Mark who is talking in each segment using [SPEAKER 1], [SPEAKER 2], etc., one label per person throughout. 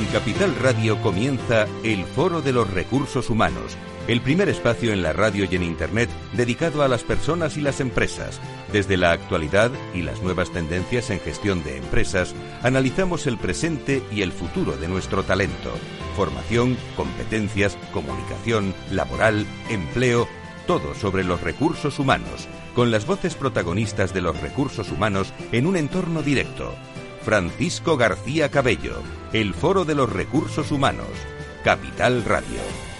[SPEAKER 1] Capital Radio comienza el Foro de los Recursos Humanos, el primer espacio en la radio y en Internet dedicado a las personas y las empresas. Desde la actualidad y las nuevas tendencias en gestión de empresas, analizamos el presente y el futuro de nuestro talento. Formación, competencias, comunicación, laboral, empleo, todo sobre los recursos humanos, con las voces protagonistas de los recursos humanos en un entorno directo. Francisco García Cabello, el Foro de los Recursos Humanos, Capital Radio.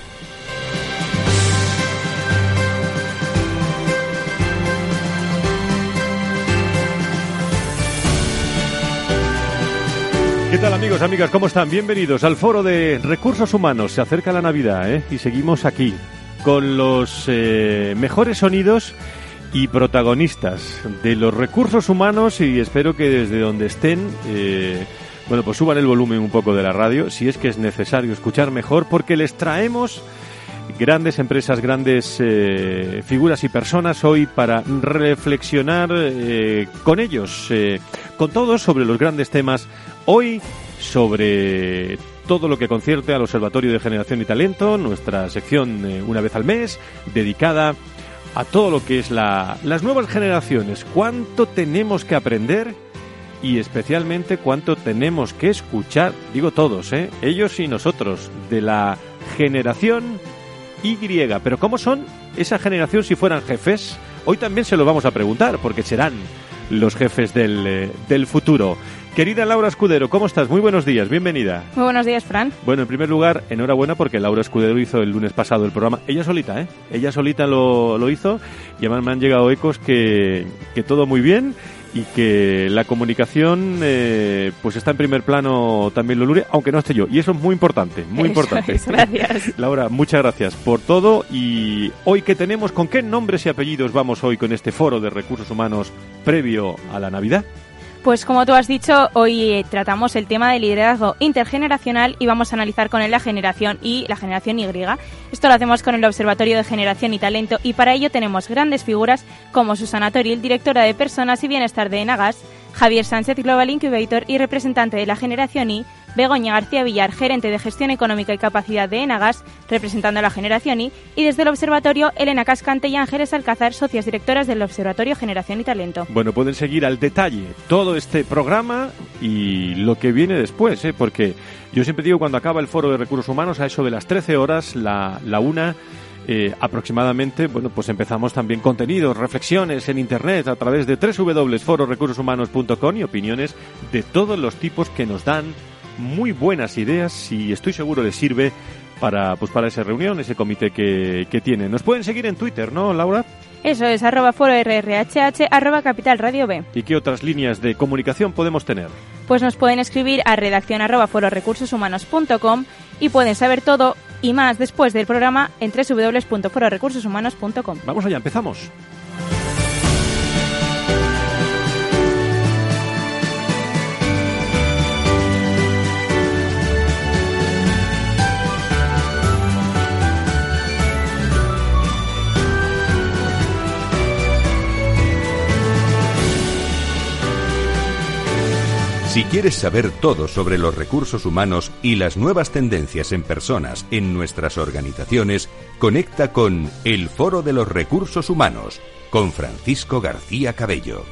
[SPEAKER 2] ¿Qué tal, amigos, amigas? ¿Cómo están? Bienvenidos al Foro de Recursos Humanos. Se acerca la Navidad, y seguimos aquí con los mejores sonidos y protagonistas de los recursos humanos, y espero que desde donde estén, pues suban el volumen un poco de la radio, si es que es necesario escuchar mejor, porque les traemos grandes empresas, grandes figuras y personas hoy para reflexionar con ellos, con todos, sobre los grandes temas. Hoy sobre todo lo que concierne al Observatorio de Generación y Talento, nuestra sección una vez al mes, dedicada a todo lo que es las nuevas generaciones. ¿Cuánto tenemos que aprender? Y especialmente cuánto tenemos que escuchar, digo todos, ellos y nosotros, de la generación Y. Pero ¿cómo son esa generación si fueran jefes? Hoy también se lo vamos a preguntar, porque serán los jefes del futuro. Querida Laura Escudero, ¿cómo estás? Muy buenos días, bienvenida.
[SPEAKER 3] Muy buenos días, Fran.
[SPEAKER 2] Bueno, en primer lugar, enhorabuena, porque Laura Escudero hizo el lunes pasado el programa. Ella solita, Ella solita lo hizo, y además me han llegado ecos que todo muy bien, y que la comunicación pues está en primer plano también lo lunes, aunque no esté yo, y eso es muy importante, muy importante.
[SPEAKER 3] Gracias.
[SPEAKER 2] Laura, muchas gracias por todo. Y hoy, ¿qué tenemos? ¿Con qué nombres y apellidos vamos hoy con este foro de recursos humanos previo a la Navidad?
[SPEAKER 3] Pues como tú has dicho, hoy tratamos el tema de liderazgo intergeneracional y vamos a analizar con él la generación Y, la generación Y. Esto lo hacemos con el Observatorio de Generación y Talento, y para ello tenemos grandes figuras como Susana Toril, directora de Personas y Bienestar de Enagas, Javier Sánchez, Global Incubator y representante de la generación Y, Begoña García Villar, gerente de Gestión Económica y Capacidad de Enagas, representando a la generación Y desde el Observatorio, Elena Cascante y Ángeles Alcázar, socias directoras del Observatorio Generación y Talento.
[SPEAKER 2] Bueno, pueden seguir al detalle todo este programa y lo que viene después, porque yo siempre digo, cuando acaba el Foro de Recursos Humanos, a eso de las 13 horas, la 1 aproximadamente, pues empezamos también contenidos, reflexiones en Internet a través de www.fororecursoshumanos.com y opiniones de todos los tipos que nos dan muy buenas ideas, y estoy seguro les sirve para esa reunión, ese comité que tienen. Nos pueden seguir en Twitter, ¿no, Laura?
[SPEAKER 3] Eso es, @fororrhh, @Capital Radio B.
[SPEAKER 2] ¿Y qué otras líneas de comunicación podemos tener?
[SPEAKER 3] Pues nos pueden escribir a redacción @fororecursoshumanos.com, y pueden saber todo y más después del programa en www.fororecursoshumanos.com.
[SPEAKER 2] Vamos allá, empezamos.
[SPEAKER 1] Si quieres saber todo sobre los recursos humanos y las nuevas tendencias en personas en nuestras organizaciones, conecta con el Foro de los Recursos Humanos, con Francisco García Cabello.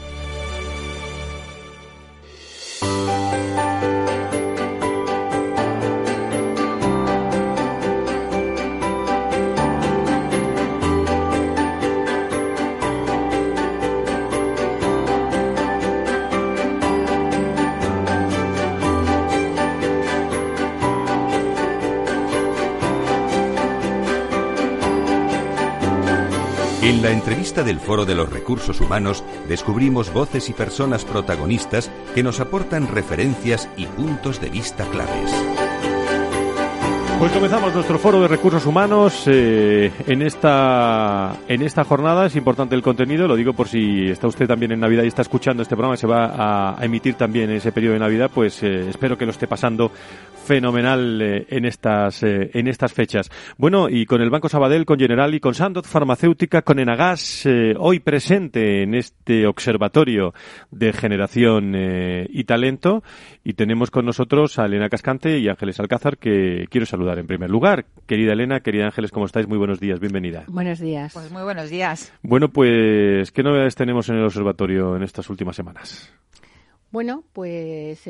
[SPEAKER 1] En la entrevista del Foro de los Recursos Humanos descubrimos voces y personas protagonistas que nos aportan referencias y puntos de vista claves.
[SPEAKER 2] Pues comenzamos nuestro foro de recursos humanos en esta jornada. Es importante el contenido, lo digo por si está usted también en Navidad y está escuchando este programa, se va a emitir también en ese periodo de Navidad, pues espero que lo esté pasando fenomenal en estas fechas. Bueno, y con el Banco Sabadell, con Generali, con Sandoz Farmacéutica, con Enagas, hoy presente en este observatorio de generación y talento, y tenemos con nosotros a Elena Cascante y Ángeles Alcázar, que quiero saludar en primer lugar. Querida Elena, querida Ángeles, ¿cómo estáis? Muy buenos días, bienvenida.
[SPEAKER 4] Buenos días.
[SPEAKER 5] Pues muy buenos días.
[SPEAKER 2] Bueno, pues, ¿qué novedades tenemos en el observatorio en estas últimas semanas?
[SPEAKER 4] Bueno, pues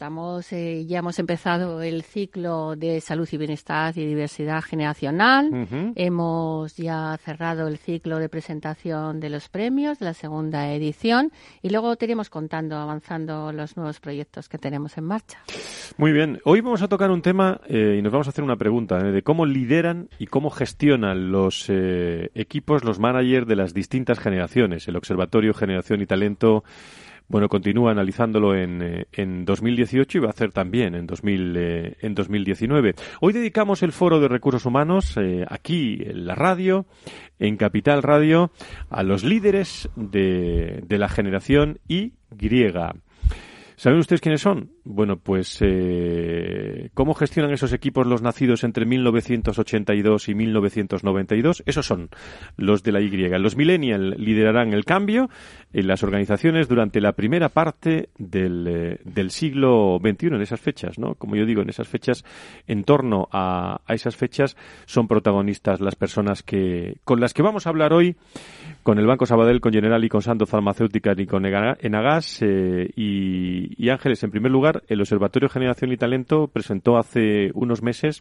[SPEAKER 4] ya hemos empezado el ciclo de salud y bienestar y diversidad generacional.
[SPEAKER 2] Uh-huh.
[SPEAKER 4] Hemos ya cerrado el ciclo de presentación de los premios de la segunda edición y luego te iremos avanzando los nuevos proyectos que tenemos en marcha.
[SPEAKER 2] Muy bien. Hoy vamos a tocar un tema y nos vamos a hacer una pregunta de cómo lideran y cómo gestionan los equipos, los managers de las distintas generaciones. El Observatorio Generación y Talento continúa analizándolo en 2018 y va a hacer también en 2019. Hoy dedicamos el foro de recursos humanos aquí en la radio, en Capital Radio, a los líderes de la generación Y. ¿Saben ustedes quiénes son? Bueno, pues ¿cómo gestionan esos equipos los nacidos entre 1982 y 1992? Esos son los de la Y. Los millennials liderarán el cambio en las organizaciones durante la primera parte del siglo XXI, en esas fechas, ¿no? Como yo digo, en esas fechas, en torno a esas fechas, son protagonistas las personas con las que vamos a hablar hoy, con el Banco Sabadell, con Generali, con Sandoz Farmacéutica y con Enagas. Y Ángeles, en primer lugar, el Observatorio Generación y Talento presentó hace unos meses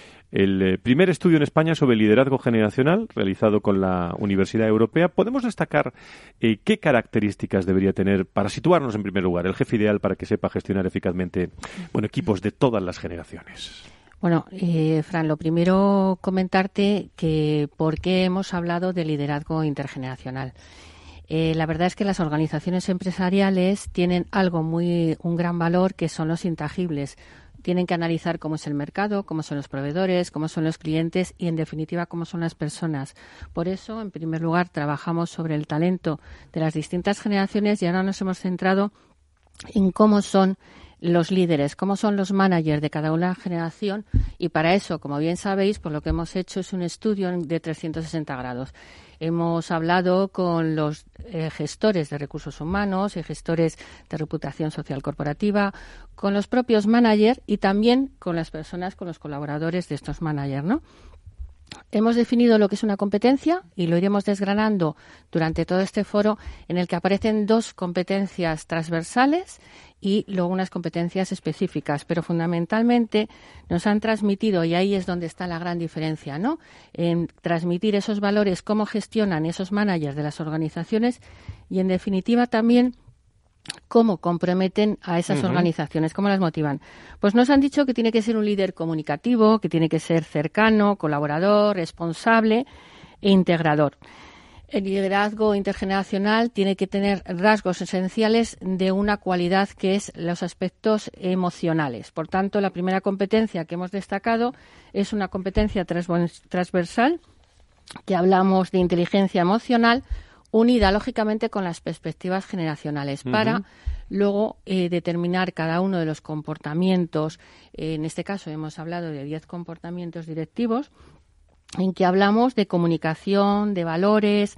[SPEAKER 2] el primer estudio en España sobre liderazgo generacional realizado con la Universidad Europea. ¿Podemos destacar qué características debería tener, para situarnos en primer lugar, el jefe ideal para que sepa gestionar eficazmente equipos de todas las generaciones?
[SPEAKER 4] Bueno, Fran, lo primero comentarte que por qué hemos hablado de liderazgo intergeneracional. La verdad es que las organizaciones empresariales tienen un gran valor, que son los intangibles. Tienen que analizar cómo es el mercado, cómo son los proveedores, cómo son los clientes y, en definitiva, cómo son las personas. Por eso, en primer lugar, trabajamos sobre el talento de las distintas generaciones y ahora nos hemos centrado en cómo son los líderes, cómo son los managers de cada una generación, y para eso, como bien sabéis, pues lo que hemos hecho es un estudio de 360 grados. Hemos hablado con los gestores de recursos humanos y gestores de reputación social corporativa, con los propios managers y también con las personas, con los colaboradores de estos managers, ¿no? Hemos definido lo que es una competencia y lo iremos desgranando durante todo este foro, en el que aparecen 2 competencias transversales y luego unas competencias específicas, pero fundamentalmente nos han transmitido, y ahí es donde está la gran diferencia, ¿no?, en transmitir esos valores, cómo gestionan esos managers de las organizaciones y, en definitiva, también cómo comprometen a esas organizaciones, cómo las motivan. Pues nos han dicho que tiene que ser un líder comunicativo, que tiene que ser cercano, colaborador, responsable e integrador. El liderazgo intergeneracional tiene que tener rasgos esenciales de una cualidad, que es los aspectos emocionales. Por tanto, la primera competencia que hemos destacado es una competencia transversal, que hablamos de inteligencia emocional, unida lógicamente con las perspectivas generacionales, para luego determinar cada uno de los comportamientos. En este caso hemos hablado de 10 comportamientos directivos, en que hablamos de comunicación, de valores,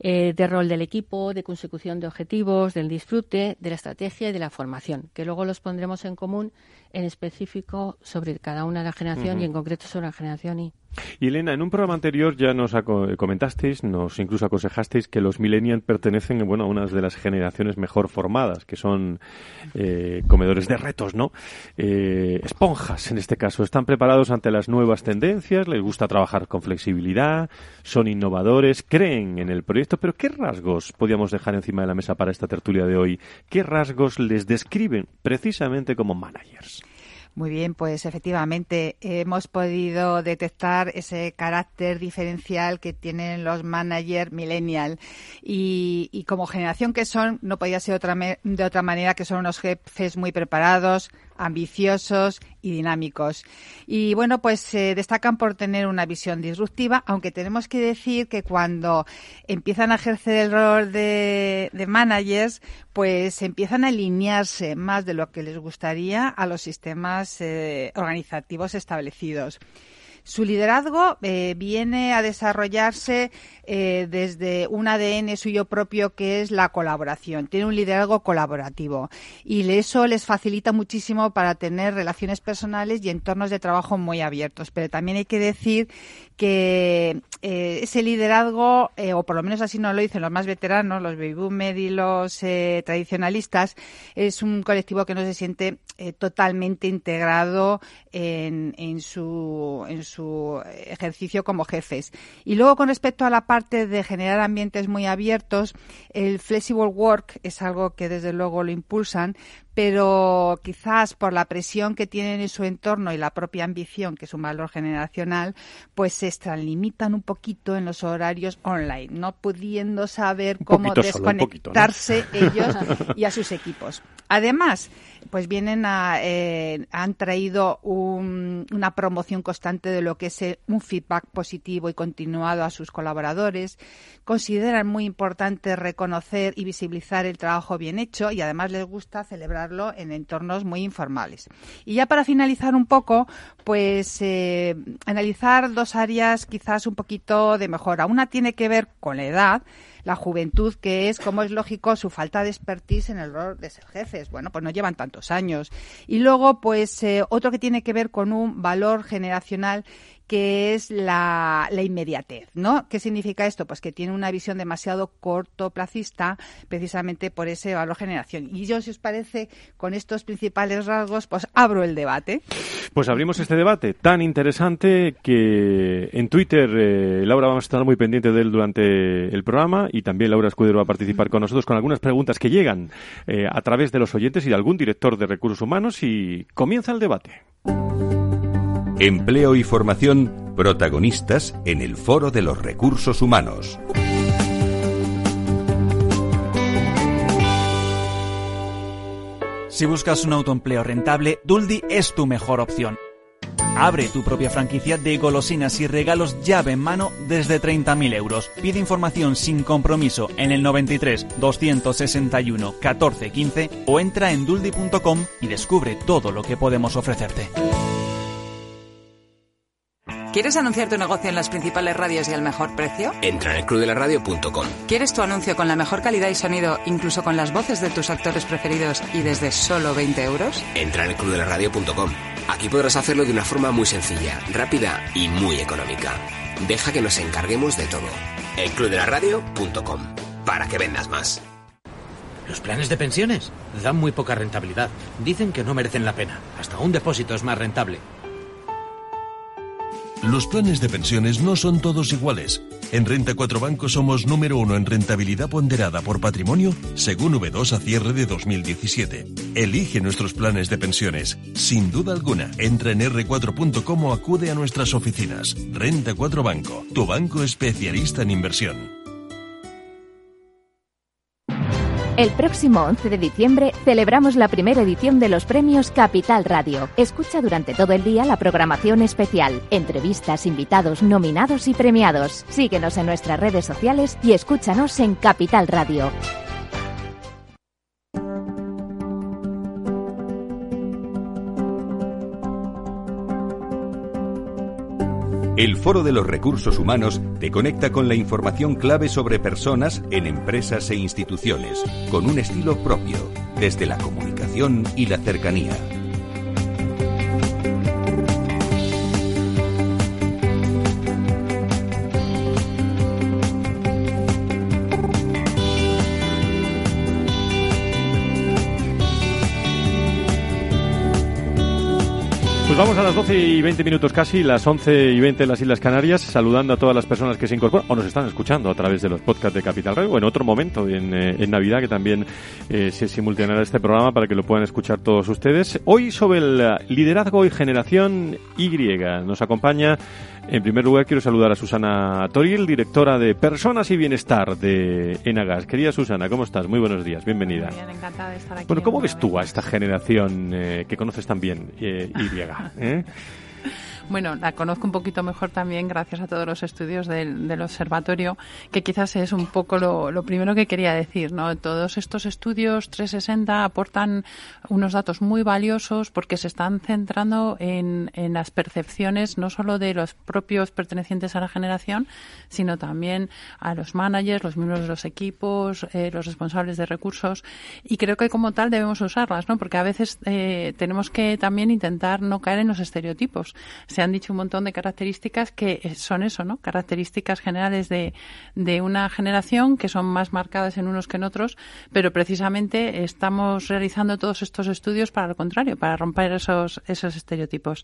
[SPEAKER 4] de rol del equipo, de consecución de objetivos, del disfrute, de la estrategia y de la formación, que luego los pondremos en común en específico sobre cada una de la generación y en concreto sobre la generación Y.
[SPEAKER 2] Y Elena, en un programa anterior ya nos comentasteis, nos incluso aconsejasteis que los millennials pertenecen a una de las generaciones mejor formadas, que son comedores de retos, ¿no? Esponjas, en este caso. Están preparados ante las nuevas tendencias, les gusta trabajar con flexibilidad, son innovadores, creen en el proyecto. Pero ¿qué rasgos podíamos dejar encima de la mesa para esta tertulia de hoy? ¿Qué rasgos les describen precisamente como managers?
[SPEAKER 5] Muy bien, pues efectivamente hemos podido detectar ese carácter diferencial que tienen los managers millennial y como generación que son, no podía ser de otra manera, que son unos jefes muy preparados, ambiciosos y dinámicos. Y bueno, pues se destacan por tener una visión disruptiva, aunque tenemos que decir que cuando empiezan a ejercer el rol de managers, pues empiezan a alinearse más de lo que les gustaría a los sistemas organizativos establecidos. Su liderazgo viene a desarrollarse desde un ADN suyo propio, que es la colaboración. Tiene un liderazgo colaborativo y eso les facilita muchísimo para tener relaciones personales y entornos de trabajo muy abiertos. Pero también hay que decir que ese liderazgo, o por lo menos así nos lo dicen los más veteranos, los baby boomers y los tradicionalistas, es un colectivo que no se siente totalmente integrado en su ejercicio como jefes. Y luego, con respecto a la parte de generar ambientes muy abiertos, el flexible work es algo que desde luego lo impulsan, pero quizás por la presión que tienen en su entorno y la propia ambición, que es un valor generacional, pues se extralimitan un poquito en los horarios online, no pudiendo saber cómo desconectarse ellos y a sus equipos. Además, pues han traído una promoción constante de lo que es un feedback positivo y continuado a sus colaboradores. Consideran muy importante reconocer y visibilizar el trabajo bien hecho y además les gusta celebrarlo en entornos muy informales. Y ya para finalizar un poco, pues analizar dos áreas quizás un poquito de mejora. Una tiene que ver con la edad, la juventud, que es, como es lógico, su falta de expertise en el rol de ser jefes. Bueno, pues no llevan tantos años. Y luego, pues, otro que tiene que ver con un valor generacional, que es la inmediatez, ¿no? ¿Qué significa esto? Pues que tiene una visión demasiado cortoplacista, precisamente por ese valor generación. Y yo, si os parece, con estos principales rasgos, pues abro el debate.
[SPEAKER 2] Pues abrimos este debate tan interesante que en Twitter, Laura, vamos a estar muy pendiente de él durante el programa, y también Laura Escudero va a participar con nosotros con algunas preguntas que llegan a través de los oyentes y de algún director de recursos humanos, y comienza el debate.
[SPEAKER 1] Empleo y formación, protagonistas en el Foro de los Recursos Humanos.
[SPEAKER 6] Si buscas un autoempleo rentable, Duldi es tu mejor opción. Abre tu propia franquicia de golosinas y regalos llave en mano desde 30.000 euros. Pide información sin compromiso en el 93 261 14 15 o entra en duldi.com y descubre todo lo que podemos ofrecerte.
[SPEAKER 7] ¿Quieres anunciar tu negocio en las principales radios y al mejor precio?
[SPEAKER 8] Entra en elclubdelaradio.com.
[SPEAKER 7] ¿Quieres tu anuncio con la mejor calidad y sonido, incluso con las voces de tus actores preferidos y desde solo 20 euros?
[SPEAKER 8] Entra en elclubdelaradio.com. Aquí podrás hacerlo de una forma muy sencilla, rápida y muy económica. Deja que nos encarguemos de todo. elclubdelaradio.com. Para que vendas más.
[SPEAKER 9] Los planes de pensiones dan muy poca rentabilidad. Dicen que no merecen la pena. Hasta un depósito es más rentable.
[SPEAKER 10] Los planes de pensiones no son todos iguales. En Renta 4 Banco somos número 1 en rentabilidad ponderada por patrimonio, según V2 a cierre de 2017. Elige nuestros planes de pensiones. Sin duda alguna, entra en r4.com o acude a nuestras oficinas. Renta 4 Banco, tu banco especialista en inversión.
[SPEAKER 11] El próximo 11 de diciembre celebramos la primera edición de los premios Capital Radio. Escucha durante todo el día la programación especial, entrevistas, invitados, nominados y premiados. Síguenos en nuestras redes sociales y escúchanos en Capital Radio.
[SPEAKER 1] El Foro de los Recursos Humanos te conecta con la información clave sobre personas en empresas e instituciones, con un estilo propio, desde la comunicación y la cercanía.
[SPEAKER 2] Pues vamos a las 12 y 20 minutos casi, las 11 y 20 en las Islas Canarias, saludando a todas las personas que se incorporan o nos están escuchando a través de los podcasts de Capital Radio o en otro momento, en Navidad, que también se simultaneará este programa para que lo puedan escuchar todos ustedes. Hoy sobre el liderazgo y generación Y nos acompaña En primer lugar, quiero saludar a Susana Toriel, directora de Personas y Bienestar de Enagas. Querida Susana, ¿cómo estás? Muy buenos días, bienvenida.
[SPEAKER 12] Muy bien, encantada de estar aquí.
[SPEAKER 2] Bueno, ¿cómo ves tú a esta generación que conoces tan bien, Y?
[SPEAKER 12] Bueno, la conozco un poquito mejor también gracias a todos los estudios del observatorio, que quizás es un poco lo primero que quería decir, ¿no? Todos estos estudios 360 aportan unos datos muy valiosos porque se están centrando en las percepciones no solo de los propios pertenecientes a la generación, sino también a los managers, los miembros de los equipos, los responsables de recursos, y creo que como tal debemos usarlas, ¿no? Porque a veces tenemos que también intentar no caer en los estereotipos. Se han dicho un montón de características que son eso, ¿no? Características generales de una generación que son más marcadas en unos que en otros, pero precisamente estamos realizando todos estos estudios para lo contrario, para romper esos estereotipos.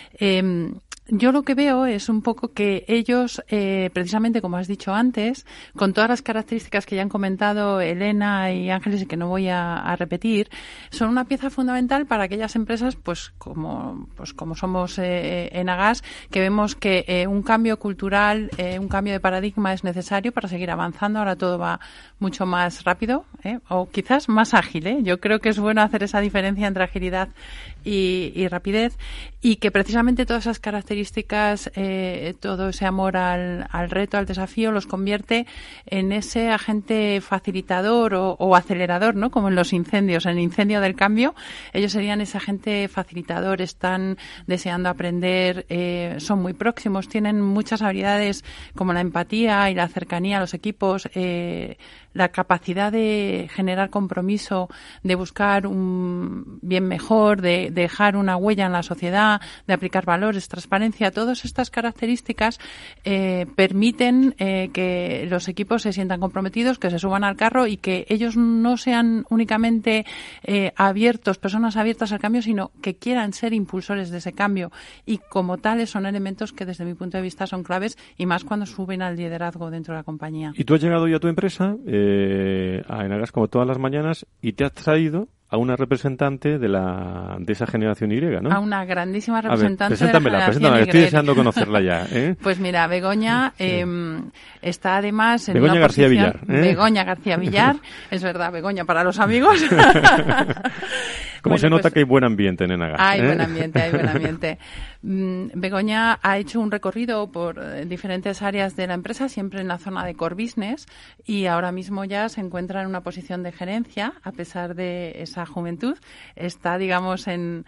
[SPEAKER 12] Yo lo que veo es un poco que ellos, precisamente como has dicho antes, con todas las características que ya han comentado Elena y Ángeles y que no voy a repetir, son una pieza fundamental para aquellas empresas, pues como somos Enagas, que vemos que un cambio cultural, un cambio de paradigma es necesario para seguir avanzando. Ahora todo va mucho más rápido, o quizás más ágil. Yo creo que es bueno hacer esa diferencia entre agilidad y rapidez, y que precisamente todas esas características, todo ese amor al reto, al desafío, los convierte en ese agente facilitador o acelerador, ¿no? Como en los incendios, en el incendio del cambio, ellos serían ese agente facilitador, están deseando aprender, son muy próximos, tienen muchas habilidades como la empatía y la cercanía a los equipos, la capacidad de generar compromiso, de buscar un bien mejor, de dejar una huella en la sociedad, de aplicar valores, transparencia. Todas estas características permiten que los equipos se sientan comprometidos, que se suban al carro y que ellos no sean únicamente personas abiertas al cambio, sino que quieran ser impulsores de ese cambio, y como tales son elementos que desde mi punto de vista son claves, y más cuando suben al liderazgo dentro de la compañía.
[SPEAKER 2] Y tú has llegado ya a tu empresa, a Enagas, como todas las mañanas, y te has traído a una representante de esa generación Y, ¿no?
[SPEAKER 12] A una grandísima representante
[SPEAKER 2] preséntamela,
[SPEAKER 12] Y.
[SPEAKER 2] Estoy deseando conocerla ya.
[SPEAKER 12] Pues mira, Begoña está además en
[SPEAKER 2] Begoña
[SPEAKER 12] una
[SPEAKER 2] García
[SPEAKER 12] posición...
[SPEAKER 2] Villar.
[SPEAKER 12] Begoña García Villar, es verdad, Begoña para los amigos.
[SPEAKER 2] Como se nota que hay buen ambiente en Enagas.
[SPEAKER 12] Hay buen ambiente. Begoña ha hecho un recorrido por diferentes áreas de la empresa, siempre en la zona de core business, y ahora mismo ya se encuentra en una posición de gerencia, a pesar de esa juventud. Está, digamos, en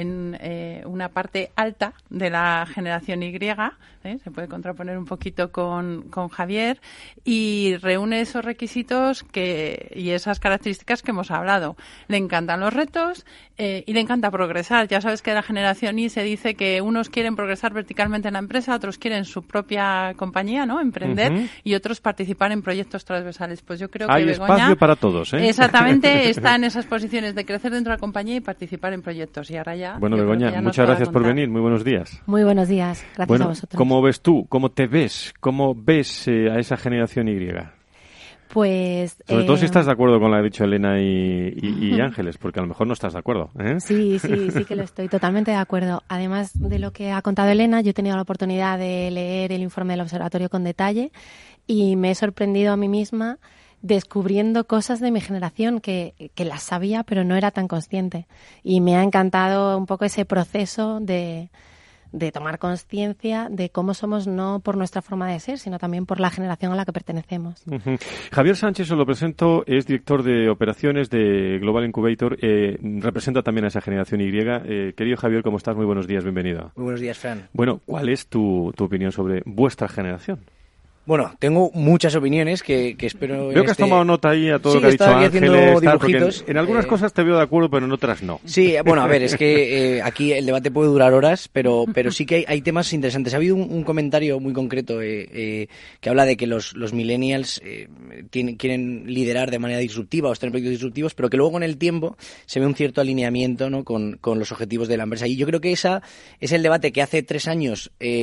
[SPEAKER 12] una parte alta de la generación Y, se puede contraponer un poquito con Javier, y reúne esos requisitos y esas características que hemos hablado. Le encantan los retos y le encanta progresar. Ya sabes que de la generación Y se dice que unos quieren progresar verticalmente en la empresa, otros quieren su propia compañía, ¿no? Emprender, y otros participar en proyectos transversales. Pues yo creo que Begoña...
[SPEAKER 2] Hay espacio para todos,
[SPEAKER 12] Exactamente, está en esas posiciones de crecer dentro de la compañía y participar en proyectos. Y ahora ya...
[SPEAKER 2] Bueno, Begoña, muchas gracias por venir. Muy buenos días.
[SPEAKER 4] Muy buenos días. Gracias a vosotros.
[SPEAKER 2] ¿Cómo ves tú? ¿Cómo te ves? ¿Cómo ves a esa generación Y?
[SPEAKER 4] Pues...
[SPEAKER 2] Sobre todo si estás de acuerdo con lo que ha dicho Elena y Ángeles, porque a lo mejor no estás de acuerdo.
[SPEAKER 4] Sí que lo estoy totalmente de acuerdo. Además de lo que ha contado Elena, yo he tenido la oportunidad de leer el informe del observatorio con detalle y me he sorprendido a mí misma descubriendo cosas de mi generación que las sabía, pero no era tan consciente. Y me ha encantado un poco ese proceso de tomar conciencia de cómo somos, no por nuestra forma de ser, sino también por la generación a la que pertenecemos.
[SPEAKER 2] Javier Sánchez, os lo presento, es director de operaciones de Global Incubator, representa también a esa generación Y. Querido Javier, ¿cómo estás? Muy buenos días, bienvenido.
[SPEAKER 13] Muy buenos días, Fran.
[SPEAKER 2] Bueno, ¿cuál es tu opinión sobre vuestra generación?
[SPEAKER 13] Bueno, tengo muchas opiniones que espero...
[SPEAKER 2] Veo que has tomado nota ahí a todo lo que ha dicho Ángeles.
[SPEAKER 13] Dibujitos.
[SPEAKER 2] En algunas cosas te veo de acuerdo, pero en otras no.
[SPEAKER 13] Sí, bueno, a ver, es que aquí el debate puede durar horas, pero sí que hay temas interesantes. Ha habido un comentario muy concreto que habla de que los millennials quieren liderar de manera disruptiva o estar en proyectos disruptivos, pero que luego con el tiempo se ve un cierto alineamiento, ¿no?, con los objetivos de la empresa. Y yo creo que ese es el debate que hace 3 años...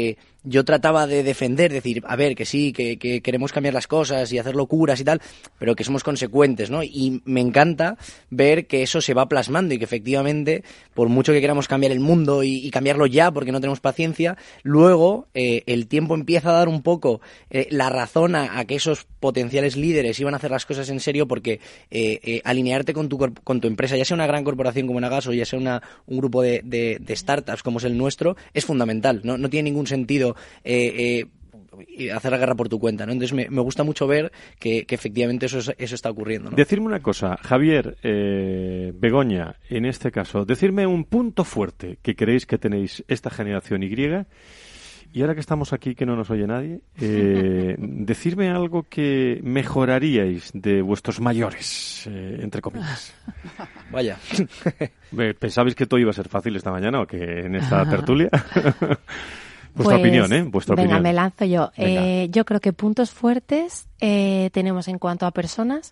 [SPEAKER 13] yo trataba de defender, decir, a ver, que sí, que queremos cambiar las cosas y hacer locuras y tal, pero que somos consecuentes, ¿no? Y me encanta ver que eso se va plasmando y que efectivamente, por mucho que queramos cambiar el mundo y cambiarlo ya porque no tenemos paciencia, luego el tiempo empieza a dar un poco la razón a que esos potenciales líderes iban a hacer las cosas en serio, porque alinearte con tu empresa, ya sea una gran corporación como Nagas o ya sea un grupo de startups como es el nuestro, es fundamental. No tiene ningún sentido hacer la guerra por tu cuenta, ¿no? Entonces me gusta mucho ver que efectivamente eso está ocurriendo, ¿no?
[SPEAKER 2] Decirme una cosa, Javier, Begoña, en este caso, decirme un punto fuerte que creéis que tenéis esta generación Y, y ahora que estamos aquí, que no nos oye nadie, decirme algo que mejoraríais de vuestros mayores, entre comillas.
[SPEAKER 13] Vaya.
[SPEAKER 2] ¿Pensabais que todo iba a ser fácil esta mañana o que en esta tertulia? Vuestra opinión, ¿eh? Vuestra opinión.
[SPEAKER 14] Me lanzo yo. Yo creo que puntos fuertes tenemos en cuanto a personas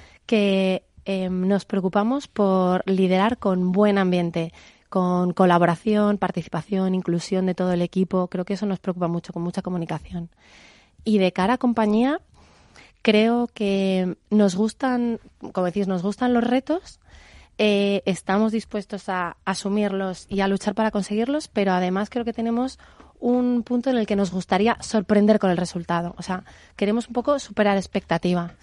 [SPEAKER 14] que nos preocupamos por liderar con buen ambiente, con colaboración, participación, inclusión de todo el equipo. Creo que eso nos preocupa mucho, con mucha comunicación. Y de cara a compañía, creo que nos gustan, como decís, nos gustan los retos. Estamos dispuestos a asumirlos y a luchar para conseguirlos, pero además creo que tenemos un punto en el que nos gustaría sorprender con el resultado. O sea, queremos un poco superar expectativa.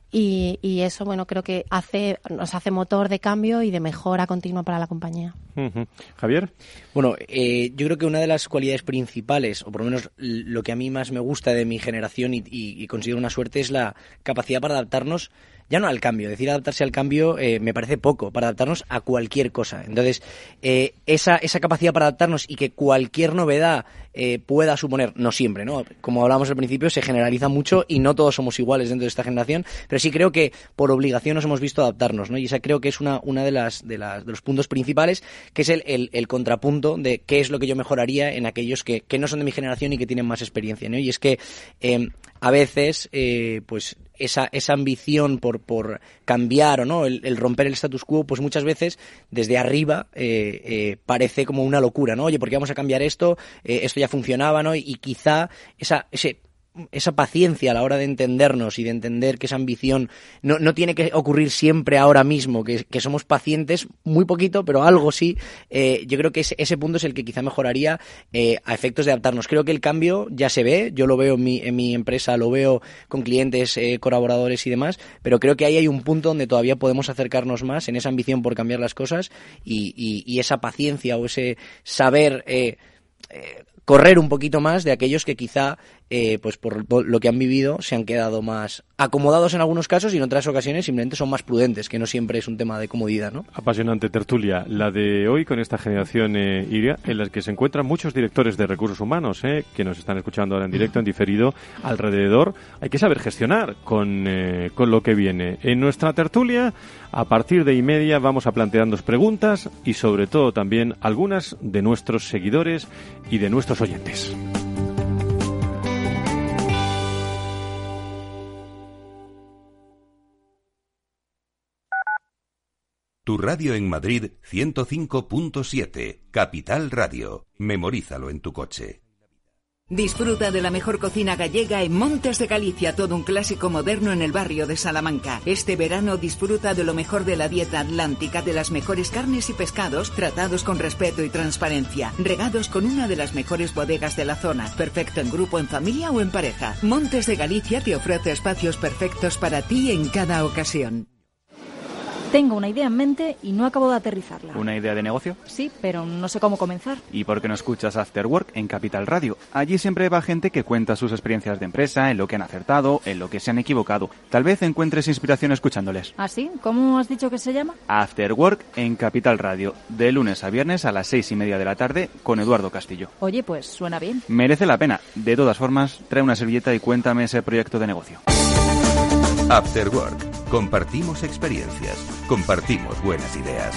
[SPEAKER 14] Y eso, bueno, creo que nos hace motor de cambio y de mejora continua para la compañía.
[SPEAKER 2] Uh-huh. ¿Javier?
[SPEAKER 13] Bueno, yo creo que una de las cualidades principales, o por lo menos lo que a mí más me gusta de mi generación y considero una suerte, es la capacidad para adaptarnos, ya no al cambio. Decir adaptarse al cambio me parece poco, para adaptarnos a cualquier cosa. Entonces, esa capacidad para adaptarnos y que cualquier novedad pueda suponer, no siempre, ¿no? Como hablábamos al principio, se generaliza mucho y no todos somos iguales dentro de esta generación, pero sí creo que por obligación nos hemos visto adaptarnos, ¿no? Y esa creo que es una de los puntos principales, que es el contrapunto de qué es lo que yo mejoraría en aquellos que no son de mi generación y que tienen más experiencia, ¿no? Y es que a veces pues esa ambición por cambiar o no, el romper el status quo, pues muchas veces desde arriba parece como una locura, ¿no? Oye, ¿por qué vamos a cambiar esto? Esto ya funcionaba, ¿no? Y quizá esa paciencia a la hora de entendernos y de entender que esa ambición no tiene que ocurrir siempre ahora mismo, que somos pacientes, muy poquito, pero algo sí. Yo creo que ese punto es el que quizá mejoraría a efectos de adaptarnos. Creo que el cambio ya se ve, yo lo veo en mi empresa, lo veo con clientes, colaboradores y demás, pero creo que ahí hay un punto donde todavía podemos acercarnos más en esa ambición por cambiar las cosas y esa paciencia o ese saber correr un poquito más de aquellos que quizá pues por lo que han vivido se han quedado más acomodados en algunos casos y en otras ocasiones simplemente son más prudentes, que no siempre es un tema de comodidad, ¿no?
[SPEAKER 2] Apasionante tertulia la de hoy con esta generación Y, en la que se encuentran muchos directores de recursos humanos que nos están escuchando ahora en directo, en diferido, alrededor. Hay que saber gestionar con lo que viene. En nuestra tertulia, a partir de 1:30, vamos a plantearnos preguntas y sobre todo también algunas de nuestros seguidores y de nuestros oyentes.
[SPEAKER 1] Tu radio en Madrid 105.7, Capital Radio. Memorízalo en tu coche.
[SPEAKER 15] Disfruta de la mejor cocina gallega en Montes de Galicia, todo un clásico moderno en el barrio de Salamanca. Este verano disfruta de lo mejor de la dieta atlántica, de las mejores carnes y pescados tratados con respeto y transparencia, regados con una de las mejores bodegas de la zona, perfecto en grupo, en familia o en pareja. Montes de Galicia te ofrece espacios perfectos para ti en cada ocasión.
[SPEAKER 16] Tengo una idea en mente y no acabo de aterrizarla.
[SPEAKER 6] ¿Una idea de negocio?
[SPEAKER 16] Sí, pero no sé cómo comenzar.
[SPEAKER 6] ¿Y por qué no escuchas After Work en Capital Radio? Allí siempre va gente que cuenta sus experiencias de empresa, en lo que han acertado, en lo que se han equivocado. Tal vez encuentres inspiración escuchándoles.
[SPEAKER 16] ¿Ah, sí? ¿Cómo has dicho que se llama?
[SPEAKER 6] After Work en Capital Radio, de lunes a viernes a las 6:30 de la tarde con Eduardo Castillo.
[SPEAKER 16] Oye, pues suena bien.
[SPEAKER 6] Merece la pena. De todas formas, trae una servilleta y cuéntame ese proyecto de negocio.
[SPEAKER 1] After Work. Compartimos experiencias, compartimos buenas ideas.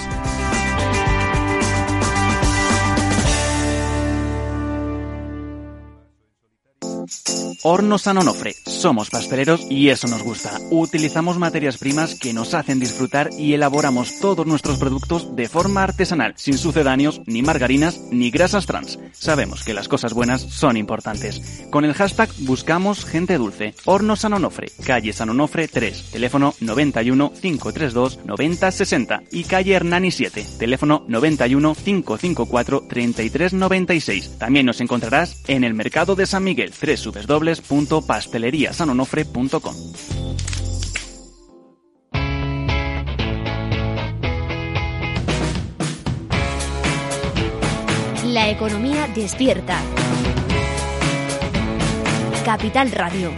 [SPEAKER 6] Hornos San Onofre. Somos pasteleros y eso nos gusta. Utilizamos materias primas que nos hacen disfrutar y elaboramos todos nuestros productos de forma artesanal, sin sucedáneos, ni margarinas, ni grasas trans. Sabemos que las cosas buenas son importantes. Con el hashtag buscamos gente dulce. Hornos San Onofre, calle San Onofre 3, teléfono 91 532 9060 y calle Hernani 7, teléfono 91 554 3396. También nos encontrarás en el mercado de San Miguel, www.pasteleriasanonofre.com.
[SPEAKER 11] La economía despierta. Capital Radio.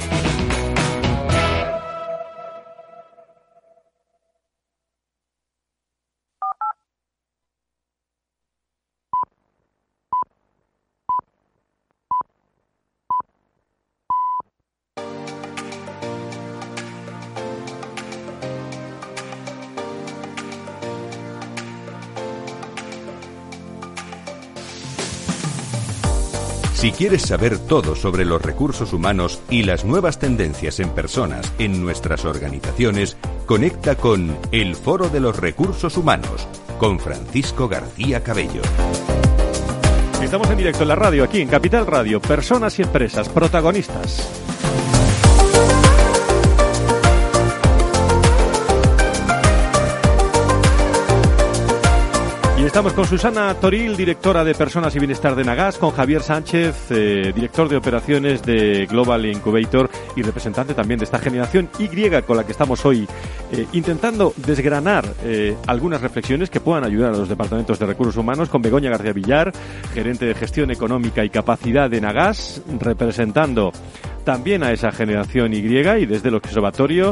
[SPEAKER 1] Si quieres saber todo sobre los recursos humanos y las nuevas tendencias en personas en nuestras organizaciones, conecta con El Foro de los Recursos Humanos, con Francisco García Cabello.
[SPEAKER 2] Estamos en directo en la radio, aquí en Capital Radio, personas y empresas, protagonistas. Y estamos con Susana Toril, directora de Personas y Bienestar de Nagas, con Javier Sánchez, director de operaciones de Global Incubator y representante también de esta generación Y con la que estamos hoy intentando desgranar algunas reflexiones que puedan ayudar a los departamentos de recursos humanos, con Begoña García Villar, gerente de gestión económica y capacidad de Nagas, representando también a esa generación Y desde el Observatorio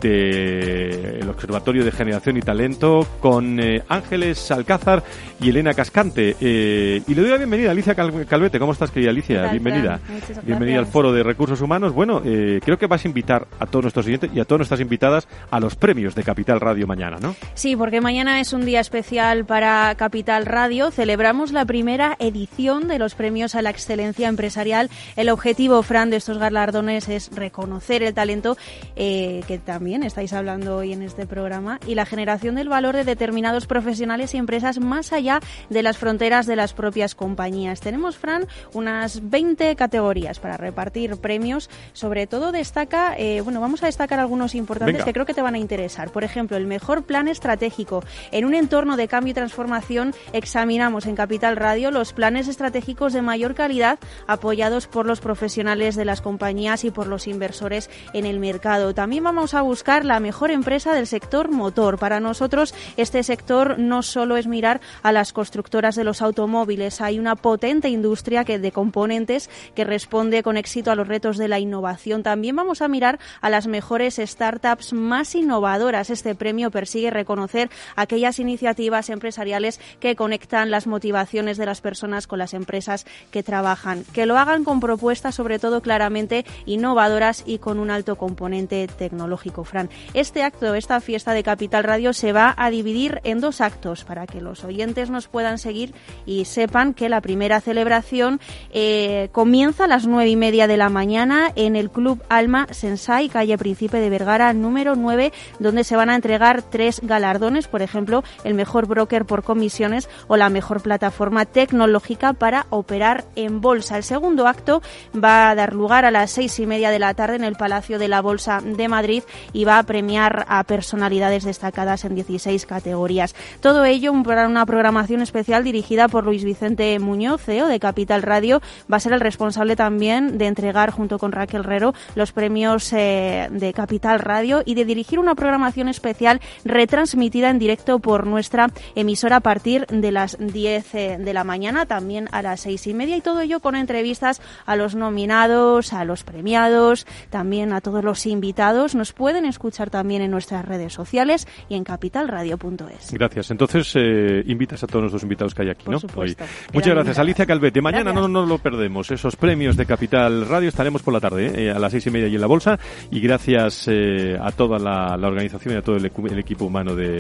[SPEAKER 2] de Generación y Talento con Ángeles Alcázar y Elena Cascante. Y le doy la bienvenida a Alicia Calvete. ¿Cómo estás, querida Alicia? Bienvenida. Bienvenida al Foro de Recursos Humanos. Bueno, creo que vas a invitar a todos nuestros oyentes y a todas nuestras invitadas a los premios de Capital Radio mañana, ¿no?
[SPEAKER 17] Sí, porque mañana es un día especial para Capital Radio. Celebramos la primera edición de los premios a la excelencia empresarial. El objetivo, Fran, de estos galardones es reconocer el talento que también estáis hablando hoy en este programa y la generación del valor de determinados profesionales y empresas más allá de las fronteras de las propias compañías. Tenemos, Fran, unas 20 categorías para repartir premios. Sobre todo destaca, vamos a destacar algunos importantes que creo que te van a interesar. Por ejemplo, el mejor plan estratégico. En un entorno de cambio y transformación examinamos en Capital Radio los planes estratégicos de mayor calidad apoyados por los profesionales de las compañías y por los inversores en el mercado. También vamos a buscar la mejor empresa del sector motor. Para nosotros este sector no solo es mirar a las constructoras de los automóviles, hay una potente industria de componentes que responde con éxito a los retos de la innovación. También vamos a mirar a las mejores startups más innovadoras. Este premio persigue reconocer aquellas iniciativas empresariales que conectan las motivaciones de las personas con las empresas que trabajan, que lo hagan con propuestas sobre todo claramente innovadoras y con un alto componente tecnológico, Fran. Esta fiesta de Capital Radio se va a dividir en dos actos para que los oyentes nos puedan seguir y sepan que la primera celebración comienza a las 9:30 de la mañana en el Club Alma Sensai, calle Príncipe de Vergara, número 9, donde se van a entregar 3 galardones, por ejemplo, el mejor broker por comisiones o la mejor plataforma tecnológica para operar en bolsa. El segundo acto va a dar lugar a las 6:30 de la tarde en el Palacio de la Bolsa de Madrid y va a premiar a personalidades destacadas en 16 categorías. Todo ello para una programación especial dirigida por Luis Vicente Muñoz, CEO de Capital Radio. Va a ser el responsable también de entregar, junto con Raquel Rero, los premios de Capital Radio y de dirigir una programación especial retransmitida en directo por nuestra emisora a partir de las 10 de la mañana, también a las 6:30, y todo ello con entrevistas a los nominados, a los premiados, también a todos los invitados. Nos pueden escuchar también en nuestras redes sociales y en capitalradio.es.
[SPEAKER 2] Gracias. Entonces, invitas a todos nuestros invitados que hay aquí,
[SPEAKER 17] por
[SPEAKER 2] ¿no?
[SPEAKER 17] Supuesto.
[SPEAKER 2] Hoy. Muchas gracias, Alicia Calvete. Mañana
[SPEAKER 17] gracias.
[SPEAKER 2] no nos lo perdemos. Esos premios de Capital Radio estaremos por la tarde, a las 6:30 y en la Bolsa. Y gracias a toda la organización y a todo el equipo humano de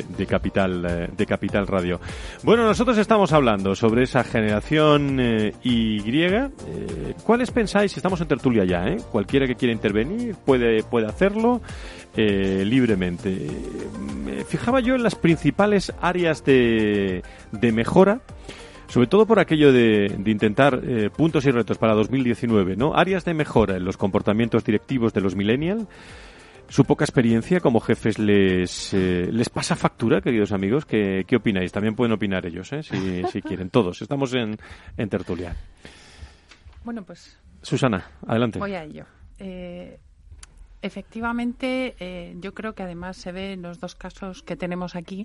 [SPEAKER 2] Capital Radio. Bueno, nosotros estamos hablando sobre esa generación Y. ¿Cuáles pensáis, estamos en tertulia cualquiera que quiera intervenir puede hacerlo libremente. Me fijaba yo en las principales áreas de mejora, sobre todo por aquello de intentar puntos y retos para 2019, ¿no? Áreas de mejora en los comportamientos directivos de los millennials. Su poca experiencia como jefes les pasa factura, queridos amigos. ¿Qué opináis? También pueden opinar ellos, si quieren. Todos. Estamos en tertulia.
[SPEAKER 12] Bueno, pues...
[SPEAKER 2] Susana, adelante.
[SPEAKER 12] Voy a ello. Efectivamente, yo creo que además se ve en los dos casos que tenemos aquí,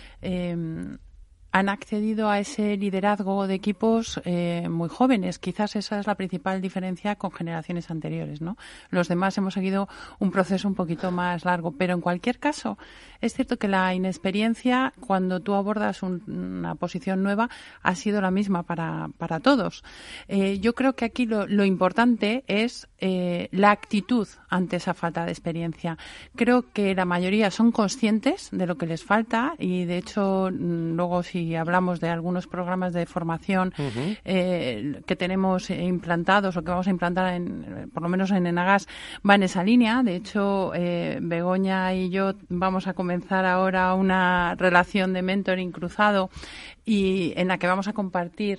[SPEAKER 12] han accedido a ese liderazgo de equipos muy jóvenes. Quizás esa es la principal diferencia con generaciones anteriores, ¿no? Los demás hemos seguido un proceso un poquito más largo, pero en cualquier caso es cierto que la inexperiencia cuando tú abordas una posición nueva ha sido la misma para todos. Yo creo que aquí lo importante es la actitud ante esa falta de experiencia. Creo que la mayoría son conscientes de lo que les falta y, de hecho, luego si hablamos de algunos programas de formación que tenemos implantados o que vamos a implantar, por lo menos en Enagas, va en esa línea. De hecho, Begoña y yo vamos a comenzar ahora una relación de mentoring cruzado y en la que vamos a compartir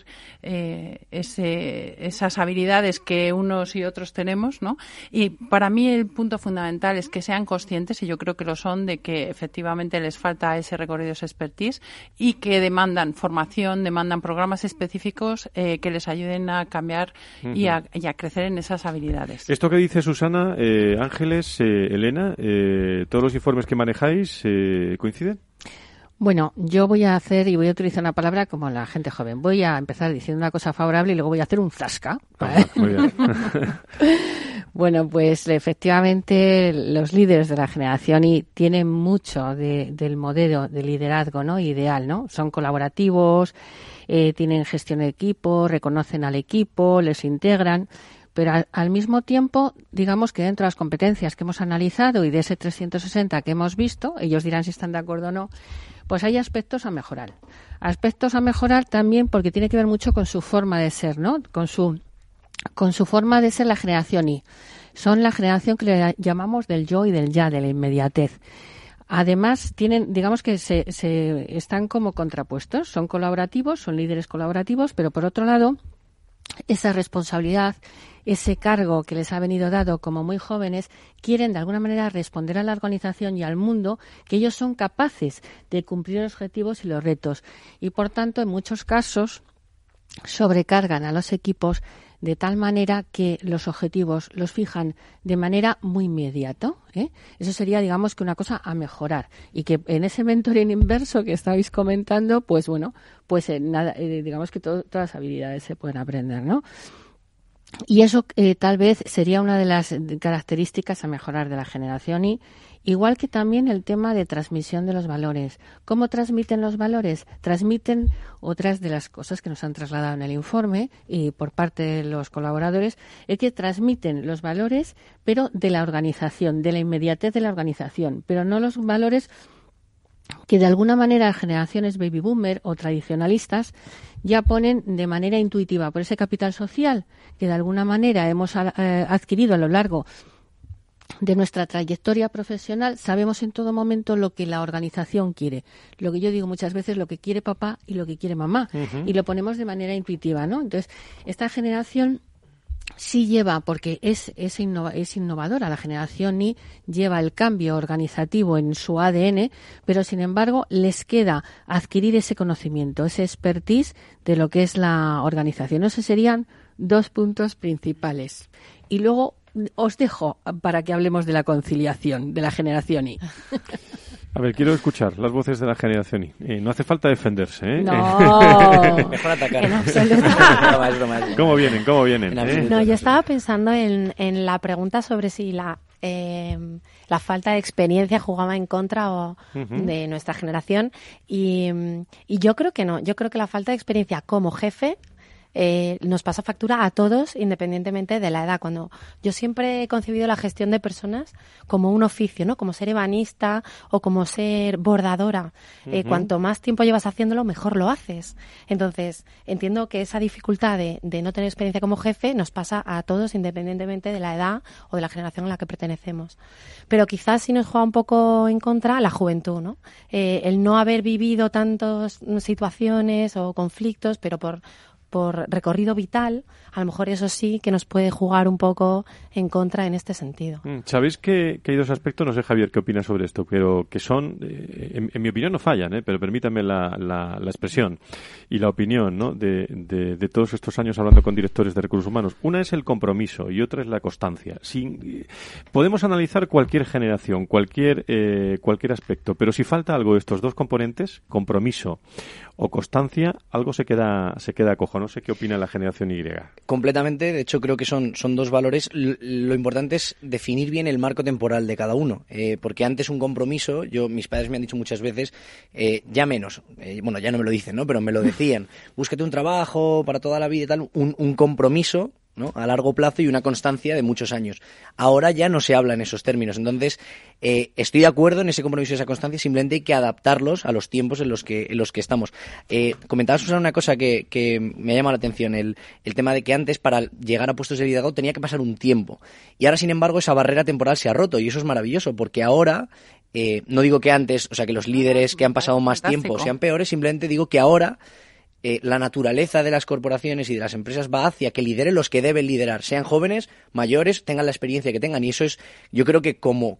[SPEAKER 12] esas habilidades que unos y otros tenemos, ¿no? Y para mí el punto fundamental es que sean conscientes, y yo creo que lo son, de que efectivamente les falta ese recorrido, ese expertise, y que demandan formación, demandan programas específicos que les ayuden a cambiar y a crecer en esas habilidades.
[SPEAKER 2] Esto que dice Susana, Ángeles, Elena, ¿todos los informes que manejáis coinciden?
[SPEAKER 4] Bueno, yo voy a utilizar una palabra como la gente joven. Voy a empezar diciendo una cosa favorable y luego voy a hacer un zasca.
[SPEAKER 2] Muy bien.
[SPEAKER 4] Bueno, pues efectivamente los líderes de la generación Y tienen mucho del modelo de liderazgo, ¿no? Ideal, ¿no? Son colaborativos, tienen gestión de equipo, reconocen al equipo, les integran. Pero al mismo tiempo, digamos que dentro de las competencias que hemos analizado y de ese 360 que hemos visto, ellos dirán si están de acuerdo o no, pues hay aspectos a mejorar. Aspectos a mejorar también porque tiene que ver mucho con su forma de ser, ¿no? Con su forma de ser la generación Y. Son la generación que le llamamos del yo y del ya, de la inmediatez. Además, digamos que se están como contrapuestos. Son colaborativos, son líderes colaborativos, pero por otro lado, esa responsabilidad, ese cargo que les ha venido dado como muy jóvenes, quieren de alguna manera responder a la organización y al mundo que ellos son capaces de cumplir los objetivos y los retos. Y por tanto, en muchos casos, sobrecargan a los equipos de tal manera que los objetivos los fijan de manera muy inmediata. Eso sería, digamos, que una cosa a mejorar. Y que en ese mentoring inverso que estabais comentando, pues bueno, pues digamos que todas las habilidades se pueden aprender, ¿no? Y eso tal vez sería una de las características a mejorar de la generación Y, igual que también el tema de transmisión de los valores. ¿Cómo transmiten los valores? Transmiten otras de las cosas que nos han trasladado en el informe y por parte de los colaboradores, es que transmiten los valores, pero de la organización, de la inmediatez de la organización, pero no los valores que de alguna manera generaciones baby boomer o tradicionalistas ya ponen de manera intuitiva por ese capital social que de alguna manera hemos adquirido a lo largo de nuestra trayectoria profesional. Sabemos en todo momento lo que la organización quiere. Lo que yo digo muchas veces, lo que quiere papá y lo que quiere mamá. Y lo ponemos de manera intuitiva, ¿no? Entonces, esta generación sí lleva, porque es innovadora, la generación Y lleva el cambio organizativo en su ADN, pero sin embargo les queda adquirir ese conocimiento, ese expertise de lo que es la organización. Esos serían dos puntos principales. Y luego os dejo para que hablemos de la conciliación de la generación Y.
[SPEAKER 2] A ver, quiero escuchar las voces de la generación Y. No hace falta defenderse, ¿eh?
[SPEAKER 13] No. Mejor atacar.
[SPEAKER 14] En absoluto.
[SPEAKER 13] Es broma.
[SPEAKER 2] ¿Cómo vienen?
[SPEAKER 14] No, yo estaba pensando en la pregunta sobre si la falta de experiencia jugaba en contra de nuestra generación y yo creo que no. Yo creo que la falta de experiencia como jefe nos pasa factura a todos independientemente de la edad. Cuando yo siempre he concebido la gestión de personas como un oficio, ¿no? Como ser ebanista o como ser bordadora. Cuanto más tiempo llevas haciéndolo, mejor lo haces. Entonces, entiendo que esa dificultad de no tener experiencia como jefe nos pasa a todos independientemente de la edad o de la generación a la que pertenecemos. Pero quizás sí nos juega un poco en contra la juventud, ¿no? El no haber vivido tantas situaciones o conflictos, pero por recorrido vital, a lo mejor eso sí que nos puede jugar un poco en contra en este sentido.
[SPEAKER 2] Sabéis que hay dos aspectos, no sé, Javier, qué opinas sobre esto, pero que son, en mi opinión no fallan, pero permítanme la expresión y la opinión, ¿no? de todos estos años hablando con directores de recursos humanos. Una es el compromiso y otra es la constancia. Podemos analizar cualquier generación, cualquier aspecto, pero si falta algo de estos dos componentes, compromiso o constancia, algo se queda cojo. No sé qué opina la generación Y.
[SPEAKER 13] Completamente, de hecho creo que son dos valores. Lo importante es definir bien el marco temporal de cada uno, porque antes un compromiso, mis padres me han dicho muchas veces, ya menos, bueno, ya no me lo dicen, ¿no? Pero me lo decían, búscate un trabajo para toda la vida y tal, un compromiso, ¿no? A largo plazo y una constancia de muchos años. Ahora ya no se habla en esos términos, entonces estoy de acuerdo en ese compromiso y esa constancia, simplemente hay que adaptarlos a los tiempos en los que estamos. Comentabas, Susana, una cosa que me ha llamado la atención, el tema de que antes para llegar a puestos de liderazgo tenía que pasar un tiempo y ahora, sin embargo, esa barrera temporal se ha roto y eso es maravilloso, porque ahora no digo que antes, o sea, que los líderes que han pasado más tiempo sean peores, simplemente digo que ahora la naturaleza de las corporaciones y de las empresas va hacia que lideren los que deben liderar, sean jóvenes, mayores, tengan la experiencia que tengan, y eso es, yo creo que como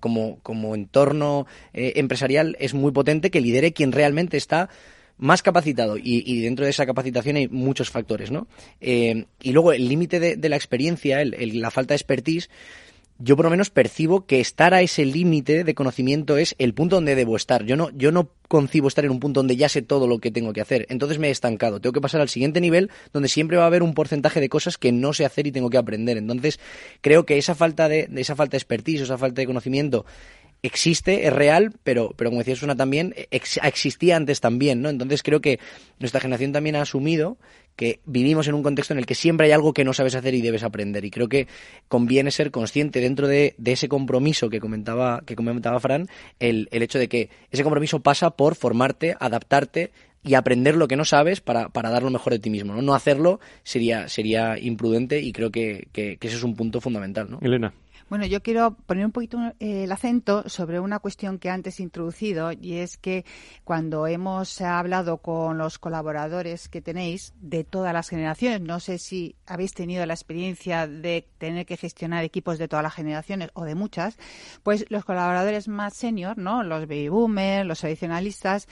[SPEAKER 13] entorno empresarial es muy potente que lidere quien realmente está más capacitado, y dentro de esa capacitación hay muchos factores, ¿no? Y luego el límite de la experiencia, la falta de expertise. Yo por lo menos percibo que estar a ese límite de conocimiento es el punto donde debo estar. Yo no concibo estar en un punto donde ya sé todo lo que tengo que hacer. Entonces me he estancado. Tengo que pasar al siguiente nivel donde siempre va a haber un porcentaje de cosas que no sé hacer y tengo que aprender. Entonces creo que esa falta de expertise, esa falta de conocimiento existe, es real, pero como decía Susana también, existía antes también, ¿no? Entonces creo que nuestra generación también ha asumido que vivimos en un contexto en el que siempre hay algo que no sabes hacer y debes aprender, y creo que conviene ser consciente dentro de ese compromiso que comentaba Fran, el hecho de que ese compromiso pasa por formarte, adaptarte y aprender lo que no sabes para dar lo mejor de ti mismo, ¿no? No hacerlo sería imprudente, y creo que ese es un punto fundamental, ¿no?
[SPEAKER 2] Elena.
[SPEAKER 5] Bueno, yo quiero poner un poquito el acento sobre una cuestión que antes he introducido, y es que cuando hemos hablado con los colaboradores que tenéis de todas las generaciones, no sé si habéis tenido la experiencia de tener que gestionar equipos de todas las generaciones o de muchas, pues los colaboradores más senior, ¿no? Los baby boomers, los tradicionalistas,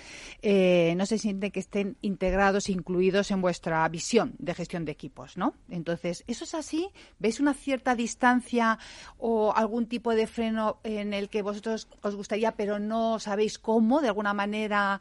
[SPEAKER 5] no se sienten que estén integrados, incluidos en vuestra visión de gestión de equipos, ¿no? Entonces, ¿eso es así? ¿Veis una cierta distancia o algún tipo de freno en el que vosotros os gustaría, pero no sabéis cómo, de alguna manera,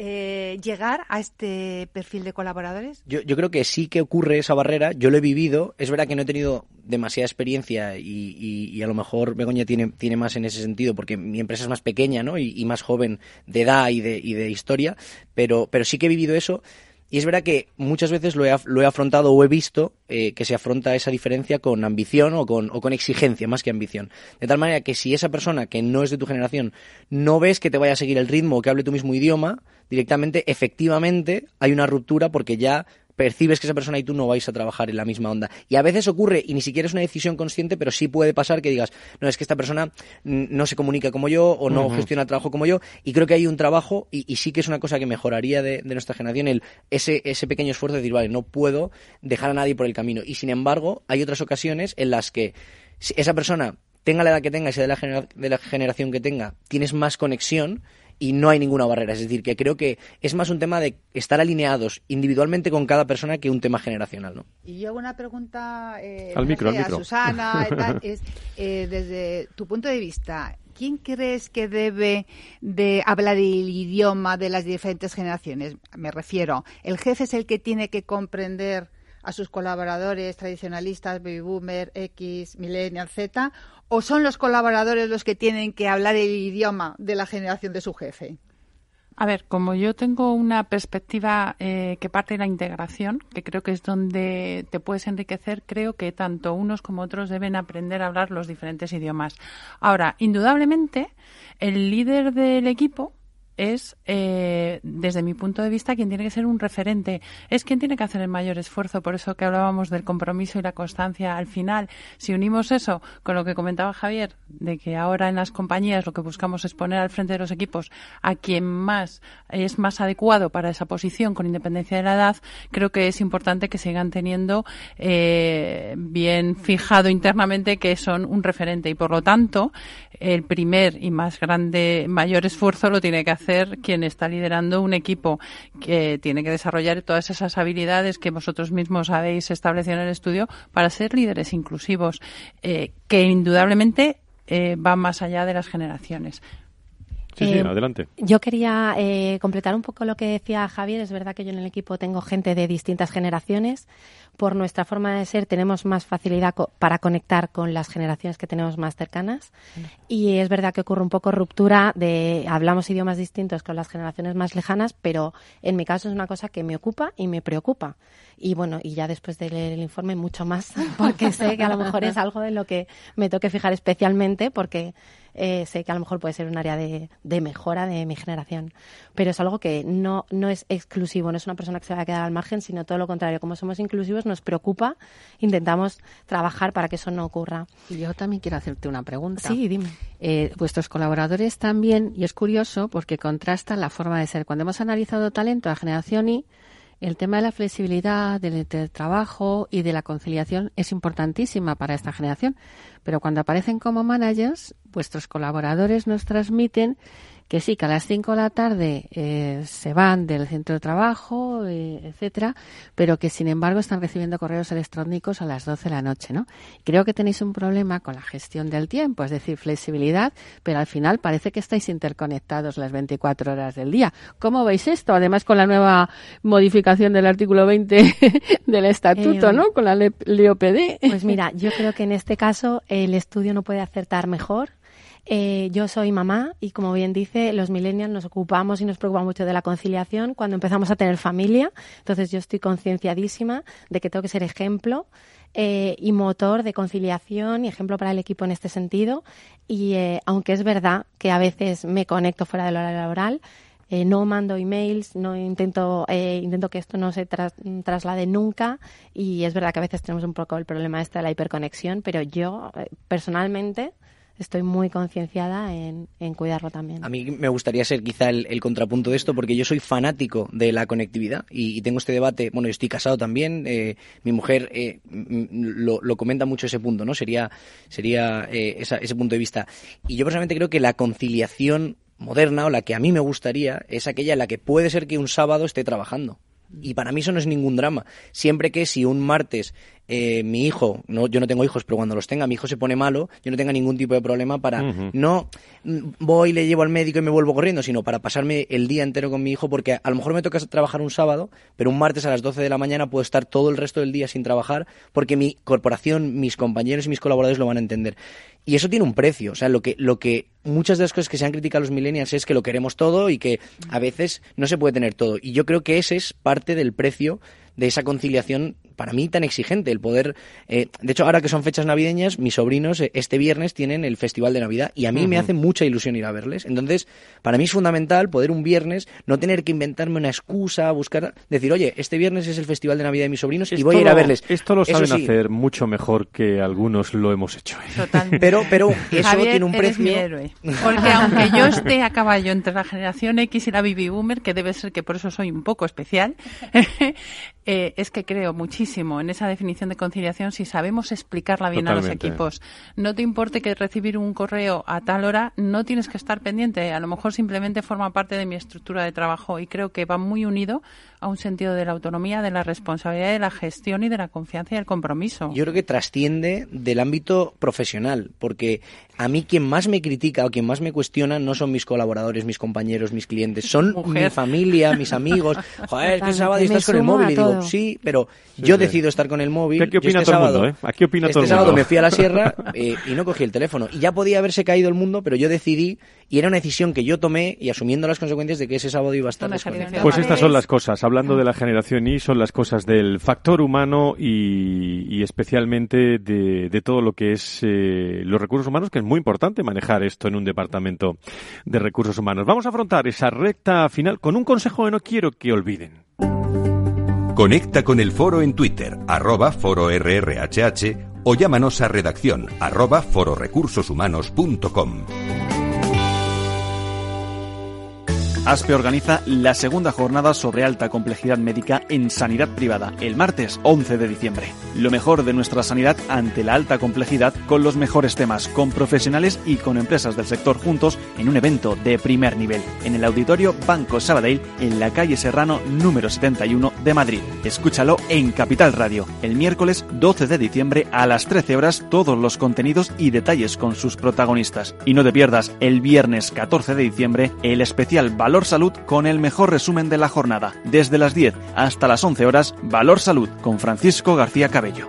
[SPEAKER 5] llegar a este perfil de colaboradores?
[SPEAKER 13] Yo creo que sí que ocurre esa barrera. Yo lo he vivido. Es verdad que no he tenido demasiada experiencia y a lo mejor Begoña tiene más en ese sentido, porque mi empresa es más pequeña, ¿no? y más joven de edad y de historia, pero sí que he vivido eso. Y es verdad que muchas veces lo he afrontado o he visto que se afronta esa diferencia con ambición o con exigencia más que ambición. De tal manera que si esa persona que no es de tu generación no ves que te vaya a seguir el ritmo o que hable tu mismo idioma, directamente, efectivamente, hay una ruptura, porque ya percibes que esa persona y tú no vais a trabajar en la misma onda. Y a veces ocurre, y ni siquiera es una decisión consciente, pero sí puede pasar que digas, no, es que esta persona no se comunica como yo o no gestiona el trabajo como yo, y creo que hay un trabajo, y sí que es una cosa que mejoraría de nuestra generación, ese pequeño esfuerzo de decir, vale, no puedo dejar a nadie por el camino. Y sin embargo, hay otras ocasiones en las que si esa persona, tenga la edad que tenga y sea de la generación que tenga, tienes más conexión y no hay ninguna barrera. Es decir, que creo que es más un tema de estar alineados individualmente con cada persona que un tema generacional, ¿no?
[SPEAKER 5] Y yo hago una pregunta
[SPEAKER 2] al micro.
[SPEAKER 5] A Susana, desde tu punto de vista, ¿quién crees que debe de hablar el idioma de las diferentes generaciones? Me refiero, ¿el jefe es el que tiene que comprender a sus colaboradores tradicionalistas, baby boomer, X, millennial, Z, o son los colaboradores los que tienen que hablar el idioma de la generación de su jefe?
[SPEAKER 12] A ver, como yo tengo una perspectiva que parte de la integración, que creo que es donde te puedes enriquecer, creo que tanto unos como otros deben aprender a hablar los diferentes idiomas. Ahora, indudablemente, el líder del equipo es, desde mi punto de vista, quien tiene que ser un referente. Es quien tiene que hacer el mayor esfuerzo. Por eso que hablábamos del compromiso y la constancia. Al final, si unimos eso con lo que comentaba Javier, de que ahora en las compañías lo que buscamos es poner al frente de los equipos a quien más es más adecuado para esa posición, con independencia de la edad, creo que es importante que sigan teniendo bien fijado internamente que son un referente. Y por lo tanto, el primer y mayor esfuerzo lo tiene que hacer quien está liderando un equipo, que tiene que desarrollar todas esas habilidades que vosotros mismos habéis establecido en el estudio para ser líderes inclusivos, que indudablemente van más allá de las generaciones.
[SPEAKER 2] Sí, adelante.
[SPEAKER 14] Yo quería completar un poco lo que decía Javier. Es verdad que yo en el equipo tengo gente de distintas generaciones. Por nuestra forma de ser tenemos más facilidad para conectar con las generaciones que tenemos más cercanas. Y es verdad que ocurre un poco ruptura hablamos idiomas distintos con las generaciones más lejanas, pero en mi caso es una cosa que me ocupa y me preocupa. Y bueno, y ya después de leer el informe mucho más, porque sé que a lo mejor es algo en lo que me toque fijar especialmente, porque sé que a lo mejor puede ser un área de mejora de mi generación. Pero es algo que no es exclusivo, no es una persona que se va a quedar al margen, sino todo lo contrario. Como somos inclusivos, nos preocupa, intentamos trabajar para que eso no ocurra.
[SPEAKER 4] Y yo también quiero hacerte una pregunta.
[SPEAKER 14] Sí, dime.
[SPEAKER 4] Vuestros colaboradores también, y es curioso porque contrastan la forma de ser. Cuando hemos analizado talento a generación Y, el tema de la flexibilidad, del teletrabajo y de la conciliación es importantísima para esta generación. Pero cuando aparecen como managers, vuestros colaboradores nos transmiten que sí, que a las 5 de la tarde se van del centro de trabajo, etcétera, pero que sin embargo están recibiendo correos electrónicos a las 12 de la noche, ¿no? Creo que tenéis un problema con la gestión del tiempo, es decir, flexibilidad, pero al final parece que estáis interconectados las 24 horas del día. ¿Cómo veis esto? Además, con la nueva modificación del artículo 20 del estatuto, ¿no? Con la LEOPD.
[SPEAKER 14] Pues mira, yo creo que en este caso el estudio no puede acertar mejor. Yo soy mamá y, como bien dice, los millennials nos ocupamos y nos preocupamos mucho de la conciliación cuando empezamos a tener familia. Entonces yo estoy concienciadísima de que tengo que ser ejemplo y motor de conciliación y ejemplo para el equipo en este sentido. Y aunque es verdad que a veces me conecto fuera del horario laboral, no mando emails, no intento que esto no se traslade nunca, y es verdad que a veces tenemos un poco el problema de la hiperconexión, pero yo personalmente estoy muy concienciada en cuidarlo también.
[SPEAKER 13] A mí me gustaría ser quizá el contrapunto de esto, porque yo soy fanático de la conectividad y tengo este debate. Bueno, yo estoy casado también, mi mujer lo comenta mucho ese punto, ¿no? Sería ese punto de vista. Y yo personalmente creo que la conciliación moderna, o la que a mí me gustaría, es aquella en la que puede ser que un sábado esté trabajando. Y para mí eso no es ningún drama. Siempre que si un martes mi hijo, yo no tengo hijos, pero cuando los tenga, mi hijo se pone malo, yo no tenga ningún tipo de problema para no voy, le llevo al médico y me vuelvo corriendo, sino para pasarme el día entero con mi hijo, porque a lo mejor me toca trabajar un sábado, pero un martes a las 12 de la mañana puedo estar todo el resto del día sin trabajar, porque mi corporación, mis compañeros y mis colaboradores lo van a entender. Y eso tiene un precio. O sea, lo que muchas de las cosas que se han criticado a los millennials es que lo queremos todo y que a veces no se puede tener todo. Y yo creo que ese es parte del precio de esa conciliación, para mí, tan exigente, el poder... de hecho, ahora que son fechas navideñas, mis sobrinos este viernes tienen el Festival de Navidad y a mí me hace mucha ilusión ir a verles. Entonces, para mí es fundamental poder un viernes no tener que inventarme una excusa, buscar... Decir, oye, este viernes es el Festival de Navidad de mis sobrinos y voy a ir a verles.
[SPEAKER 2] Esto lo saben hacer mucho mejor que algunos lo hemos hecho.
[SPEAKER 12] Totalmente.
[SPEAKER 13] Pero eso
[SPEAKER 12] Javier,
[SPEAKER 13] tiene un precio...
[SPEAKER 12] Mi héroe. Porque aunque yo esté a caballo entre la generación X y la Baby Boomer, que debe ser que por eso soy un poco especial... es que creo muchísimo en esa definición de conciliación si sabemos explicarla bien a los equipos. No te importe que recibir un correo a tal hora, no tienes que estar pendiente. A lo mejor simplemente forma parte de mi estructura de trabajo y creo que va muy unido a un sentido de la autonomía, de la responsabilidad, de la gestión y de la confianza y el compromiso.
[SPEAKER 13] Yo creo que trasciende del ámbito profesional, porque a mí quien más me critica o quien más me cuestiona no son mis colaboradores, mis compañeros, mis clientes, son mi familia, mis amigos. Joder, es que sábado y estás con el móvil y digo,
[SPEAKER 14] todo.
[SPEAKER 13] sí, pero yo decido estar con el móvil.
[SPEAKER 2] Aquí opina todo el mundo, Aquí opina todo el mundo.
[SPEAKER 13] Este sábado me fui a la sierra y no cogí el teléfono. Y ya podía haberse caído el mundo, pero yo decidí, y era una decisión que yo tomé, y asumiendo las consecuencias de que ese sábado iba a estar desconectado.
[SPEAKER 2] Pues estas son las cosas, hablando de la generación Y, son las cosas del factor humano y especialmente de todo lo que es los recursos humanos, que es muy importante manejar esto en un departamento de recursos humanos. Vamos a afrontar esa recta final con un consejo que no quiero que olviden.
[SPEAKER 1] Conecta con el foro en Twitter, @fororrhh, o llámanos a redacción @fororecursoshumanos.com.
[SPEAKER 6] ASPE organiza la segunda jornada sobre alta complejidad médica en sanidad privada, el martes 11 de diciembre. Lo mejor de nuestra sanidad ante la alta complejidad, con los mejores temas, con profesionales y con empresas del sector juntos en un evento de primer nivel, en el Auditorio Banco Sabadell, en la calle Serrano número 71 de Madrid. Escúchalo en Capital Radio, el miércoles 12 de diciembre a las 13 horas, todos los contenidos y detalles con sus protagonistas. Y no te pierdas el viernes 14 de diciembre el especial Valor Salud con el mejor resumen de la jornada. Desde las 10 hasta las 11 horas, Valor Salud con Francisco García Cabello.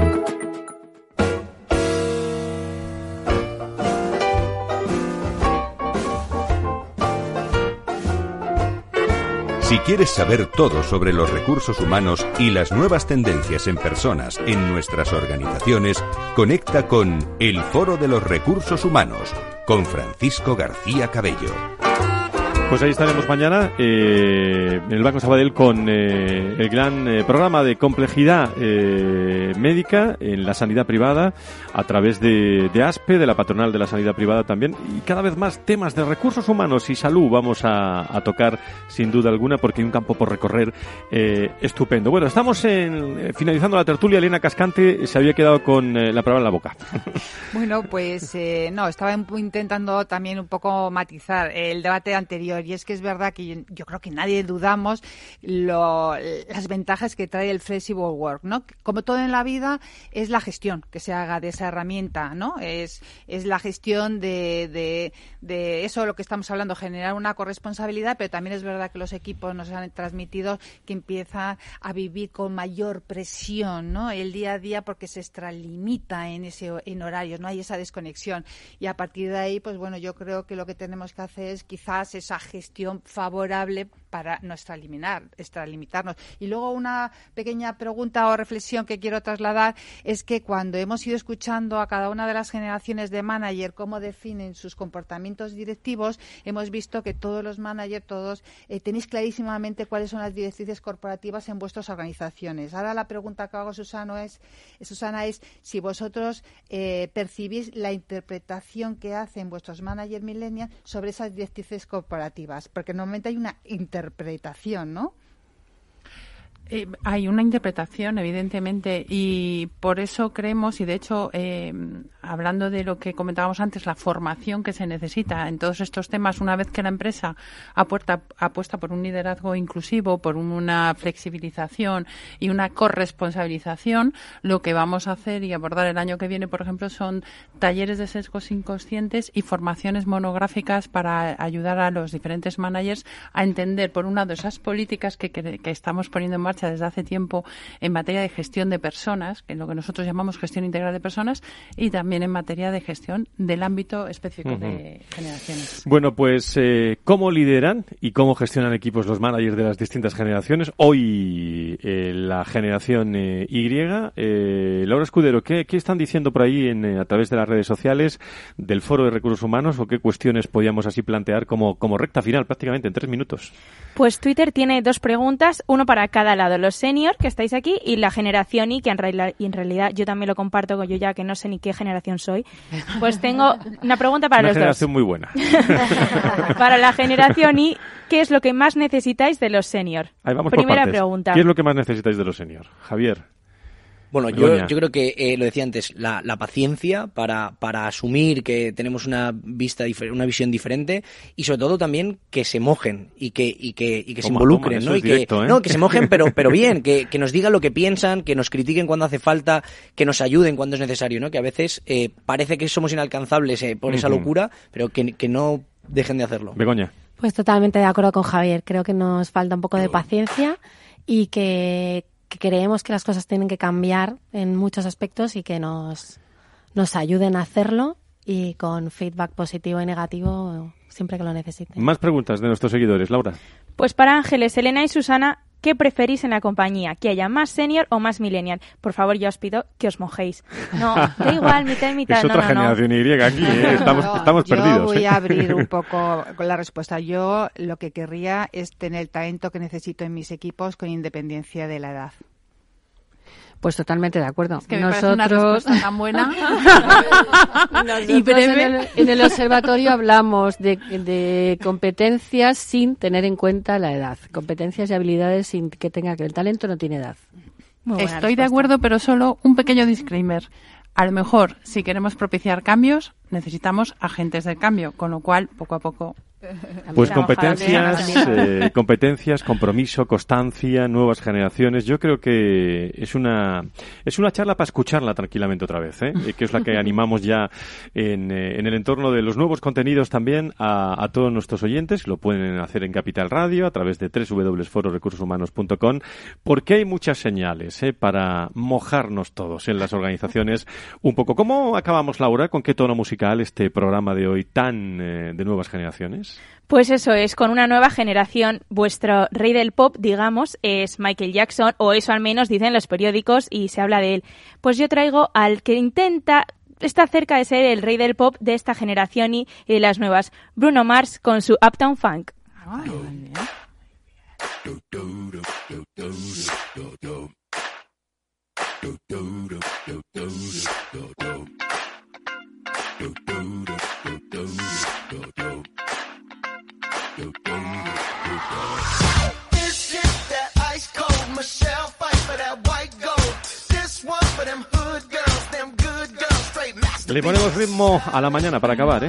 [SPEAKER 1] Si quieres saber todo sobre los recursos humanos y las nuevas tendencias en personas en nuestras organizaciones, conecta con El Foro de los Recursos Humanos con Francisco García Cabello.
[SPEAKER 2] Pues ahí estaremos mañana en el Banco Sabadell con el gran programa de complejidad médica en la sanidad privada a través de ASPE, de la patronal de la sanidad privada también, y cada vez más temas de recursos humanos y salud vamos a tocar sin duda alguna, porque hay un campo por recorrer estupendo. Bueno, estamos finalizando la tertulia. Elena Cascante se había quedado con la palabra en la boca.
[SPEAKER 5] Bueno, pues no, estaba intentando también un poco matizar el debate anterior. Y es que es verdad que yo creo que nadie dudamos las ventajas que trae el flexible work, ¿no? Como todo en la vida, es la gestión que se haga de esa herramienta, ¿no? Es la gestión de eso, lo que estamos hablando, generar una corresponsabilidad, pero también es verdad que los equipos nos han transmitido que empiezan a vivir con mayor presión, ¿no? El día a día, porque se extralimita en horarios, no hay esa desconexión. Y a partir de ahí, pues bueno, yo creo que lo que tenemos que hacer es quizás esa gestión favorable para no extralimitarnos. Y luego una pequeña pregunta o reflexión que quiero trasladar es que cuando hemos ido escuchando a cada una de las generaciones de manager cómo definen sus comportamientos directivos, hemos visto que todos los managers, tenéis clarísimamente cuáles son las directrices corporativas en vuestras organizaciones. Ahora la pregunta que hago, Susana, es si vosotros percibís la interpretación que hacen vuestros managers millennials sobre esas directrices corporativas, porque normalmente hay una interpretación, ¿no?
[SPEAKER 12] Hay una interpretación, evidentemente, y por eso creemos, y de hecho, hablando de lo que comentábamos antes, la formación que se necesita en todos estos temas, una vez que la empresa apuesta por un liderazgo inclusivo, por una flexibilización y una corresponsabilización, lo que vamos a hacer y abordar el año que viene, por ejemplo, son talleres de sesgos inconscientes y formaciones monográficas para ayudar a los diferentes managers a entender, por un lado, esas políticas que estamos poniendo en marcha desde hace tiempo en materia de gestión de personas, en lo que nosotros llamamos gestión integral de personas, y también en materia de gestión del ámbito específico de generaciones.
[SPEAKER 2] Bueno, pues ¿cómo lideran y cómo gestionan equipos los managers de las distintas generaciones? Hoy la generación Y. Laura Escudero, ¿qué están diciendo por ahí a través de las redes sociales del Foro de Recursos Humanos, o qué cuestiones podíamos así plantear como recta final prácticamente en 3 minutos?
[SPEAKER 3] Pues Twitter tiene 2 preguntas, uno para cada lado, los seniors que estáis aquí y la generación Y, que en realidad yo también lo comparto con yo, ya que no sé ni qué generación soy. Pues tengo una pregunta para los dos. Una
[SPEAKER 2] generación muy buena.
[SPEAKER 3] Para la generación Y, ¿qué es lo que más necesitáis de los seniors?
[SPEAKER 2] Ahí vamos.
[SPEAKER 3] Primera pregunta.
[SPEAKER 2] ¿Qué es lo que más necesitáis de los seniors? Javier.
[SPEAKER 13] Bueno, yo creo que lo decía antes, la paciencia para asumir que tenemos una visión diferente, y sobre todo también que se mojen y que se involucren, ¿no? Y que se mojen, pero bien, que nos digan lo que piensan, que nos critiquen cuando hace falta, que nos ayuden cuando es necesario, ¿no? Que a veces parece que somos inalcanzables por esa locura, pero que no dejen de hacerlo.
[SPEAKER 2] Begoña.
[SPEAKER 14] Pues totalmente de acuerdo con Javier. Creo que nos falta un poco de paciencia y que creemos que las cosas tienen que cambiar en muchos aspectos y que nos ayuden a hacerlo, y con feedback positivo y negativo siempre que lo necesiten.
[SPEAKER 2] Más preguntas de nuestros seguidores, Laura.
[SPEAKER 3] Pues para Ángeles, Elena y Susana, ¿qué preferís en la compañía? ¿Que haya más senior o más millennial? Por favor, yo os pido que os mojéis. No, da igual, mitad y mitad.
[SPEAKER 2] Es otra generación Y aquí, estamos perdidos.
[SPEAKER 5] Yo voy a abrir un poco con la respuesta. Yo lo que querría es tener el talento que necesito en mis equipos con independencia de la edad.
[SPEAKER 4] Pues totalmente de acuerdo.
[SPEAKER 12] Es que me parece una respuesta tan buena.
[SPEAKER 4] Y en el observatorio hablamos de competencias sin tener en cuenta la edad. Competencias y habilidades sin que tenga que... El talento no tiene edad.
[SPEAKER 12] Estoy de acuerdo, pero solo un pequeño disclaimer. A lo mejor, si queremos propiciar cambios, necesitamos agentes del cambio, con lo cual, poco a poco...
[SPEAKER 2] Pues competencias, compromiso, constancia, nuevas generaciones. Yo creo que es una charla para escucharla tranquilamente otra vez, que es la que animamos ya en el entorno de los nuevos contenidos también a todos nuestros oyentes. Lo pueden hacer en Capital Radio a través de www.fororecursoshumanos.com, porque hay muchas señales para mojarnos todos en las organizaciones un poco. ¿Cómo acabamos, Laura? ¿Con qué tono musical este programa de hoy tan de nuevas generaciones?
[SPEAKER 3] Pues eso es, con una nueva generación. Vuestro rey del pop, digamos, es Michael Jackson, o eso al menos dicen los periódicos y se habla de él. Pues yo traigo al que está cerca de ser el rey del pop de esta generación y de las nuevas, Bruno Mars con su Uptown Funk.
[SPEAKER 2] Le ponemos ritmo a la mañana para acabar,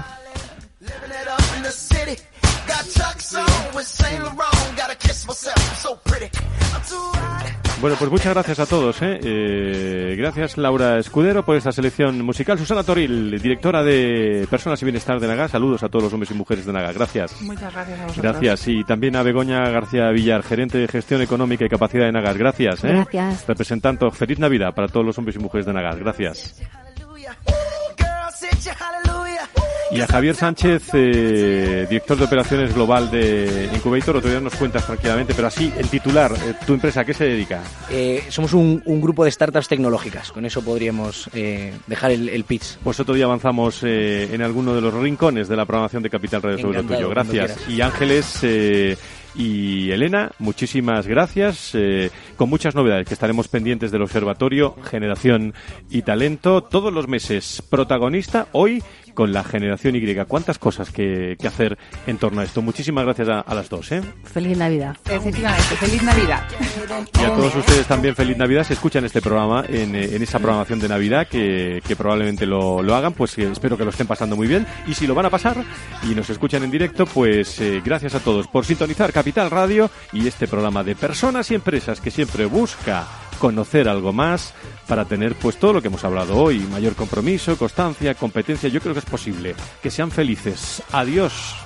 [SPEAKER 2] Bueno, pues muchas gracias a todos, Gracias, Laura Escudero, por esta selección musical. Susana Toril, directora de Personas y Bienestar de Nagas. Saludos a todos los hombres y mujeres de Nagas. Gracias.
[SPEAKER 12] Muchas gracias a vosotros.
[SPEAKER 2] Gracias. Y también a Begoña García Villar, gerente de Gestión Económica y Capacidad de Nagas. Gracias.
[SPEAKER 14] Gracias.
[SPEAKER 2] Representante, feliz Navidad para todos los hombres y mujeres de Nagas. Gracias. Y a Javier Sánchez, director de operaciones global de Incubator. Otro día nos cuentas tranquilamente, pero así, el titular, ¿tu empresa a qué se dedica?
[SPEAKER 13] Somos un grupo de startups tecnológicas. Con eso podríamos dejar el pitch.
[SPEAKER 2] Pues otro día avanzamos en alguno de los rincones de la programación de Capital Radio sobre lo tuyo. Gracias. Y Ángeles y Elena, muchísimas gracias. Con muchas novedades que estaremos pendientes del Observatorio Generación y Talento. Todos los meses protagonista, hoy con la Generación Y. ¿Cuántas cosas que hacer en torno a esto? Muchísimas gracias a las dos.
[SPEAKER 4] Feliz Navidad.
[SPEAKER 5] Efectivamente, feliz Navidad.
[SPEAKER 2] Y a todos ustedes también feliz Navidad. Se escuchan este programa en esa programación de Navidad que probablemente lo hagan, pues espero que lo estén pasando muy bien. Y si lo van a pasar y nos escuchan en directo, pues gracias a todos por sintonizar Capital Radio y este programa de personas y empresas que siempre busca conocer algo más para tener pues todo lo que hemos hablado hoy, mayor compromiso, constancia, competencia. Yo creo que es posible. Que sean felices. Adiós.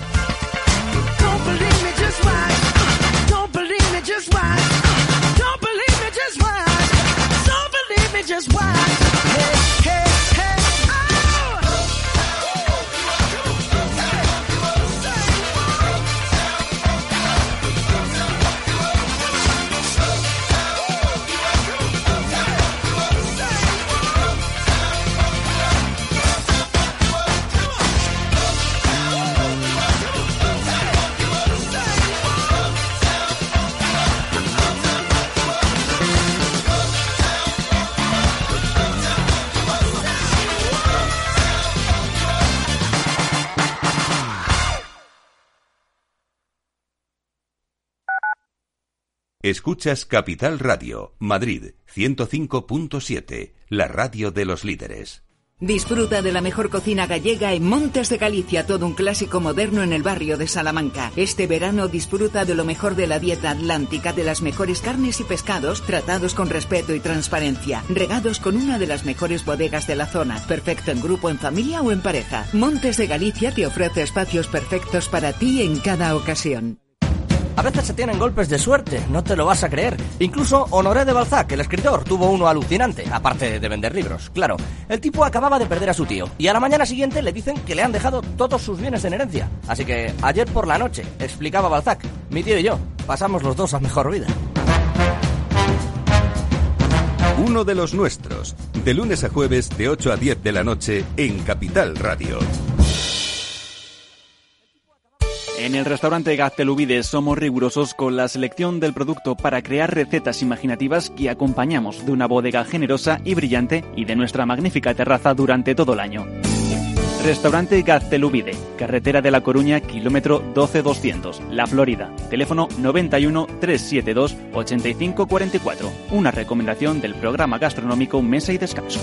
[SPEAKER 1] Escuchas Capital Radio, Madrid, 105.7, la radio de los líderes.
[SPEAKER 15] Disfruta de la mejor cocina gallega en Montes de Galicia, todo un clásico moderno en el barrio de Salamanca. Este verano disfruta de lo mejor de la dieta atlántica, de las mejores carnes y pescados, tratados con respeto y transparencia, regados con una de las mejores bodegas de la zona, perfecto en grupo, en familia o en pareja. Montes de Galicia te ofrece espacios perfectos para ti en cada ocasión.
[SPEAKER 18] A veces se tienen golpes de suerte, no te lo vas a creer. Incluso Honoré de Balzac, el escritor, tuvo uno alucinante, aparte de vender libros. Claro, el tipo acababa de perder a su tío y a la mañana siguiente le dicen que le han dejado todos sus bienes en herencia. Así que ayer por la noche, explicaba Balzac, mi tío y yo pasamos los dos a mejor vida.
[SPEAKER 1] Uno de los nuestros, de lunes a jueves de 8 a 10 de la noche en Capital Radio.
[SPEAKER 6] En el restaurante Gaztelubides somos rigurosos con la selección del producto para crear recetas imaginativas que acompañamos de una bodega generosa y brillante y de nuestra magnífica terraza durante todo el año. Restaurante Gaztelubide, carretera de La Coruña, kilómetro 12200, La Florida. Teléfono 91 372 8544. Una recomendación del programa gastronómico Mesa y Descanso.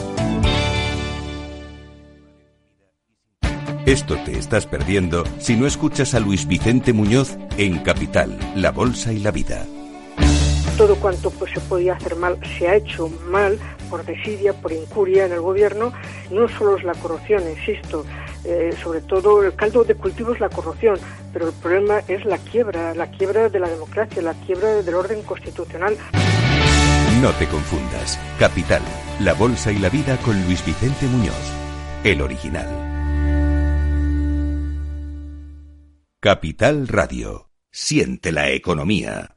[SPEAKER 1] Esto te estás perdiendo si no escuchas a Luis Vicente Muñoz en Capital, La Bolsa y la Vida.
[SPEAKER 19] Todo cuanto se podía hacer mal se ha hecho mal por desidia, por incuria en el gobierno. No solo es la corrupción, insisto, sobre todo el caldo de cultivo es la corrupción, pero el problema es la quiebra de la democracia, la quiebra del orden constitucional.
[SPEAKER 1] No te confundas. Capital, La Bolsa y la Vida con Luis Vicente Muñoz, el original. Capital Radio. Siente la economía.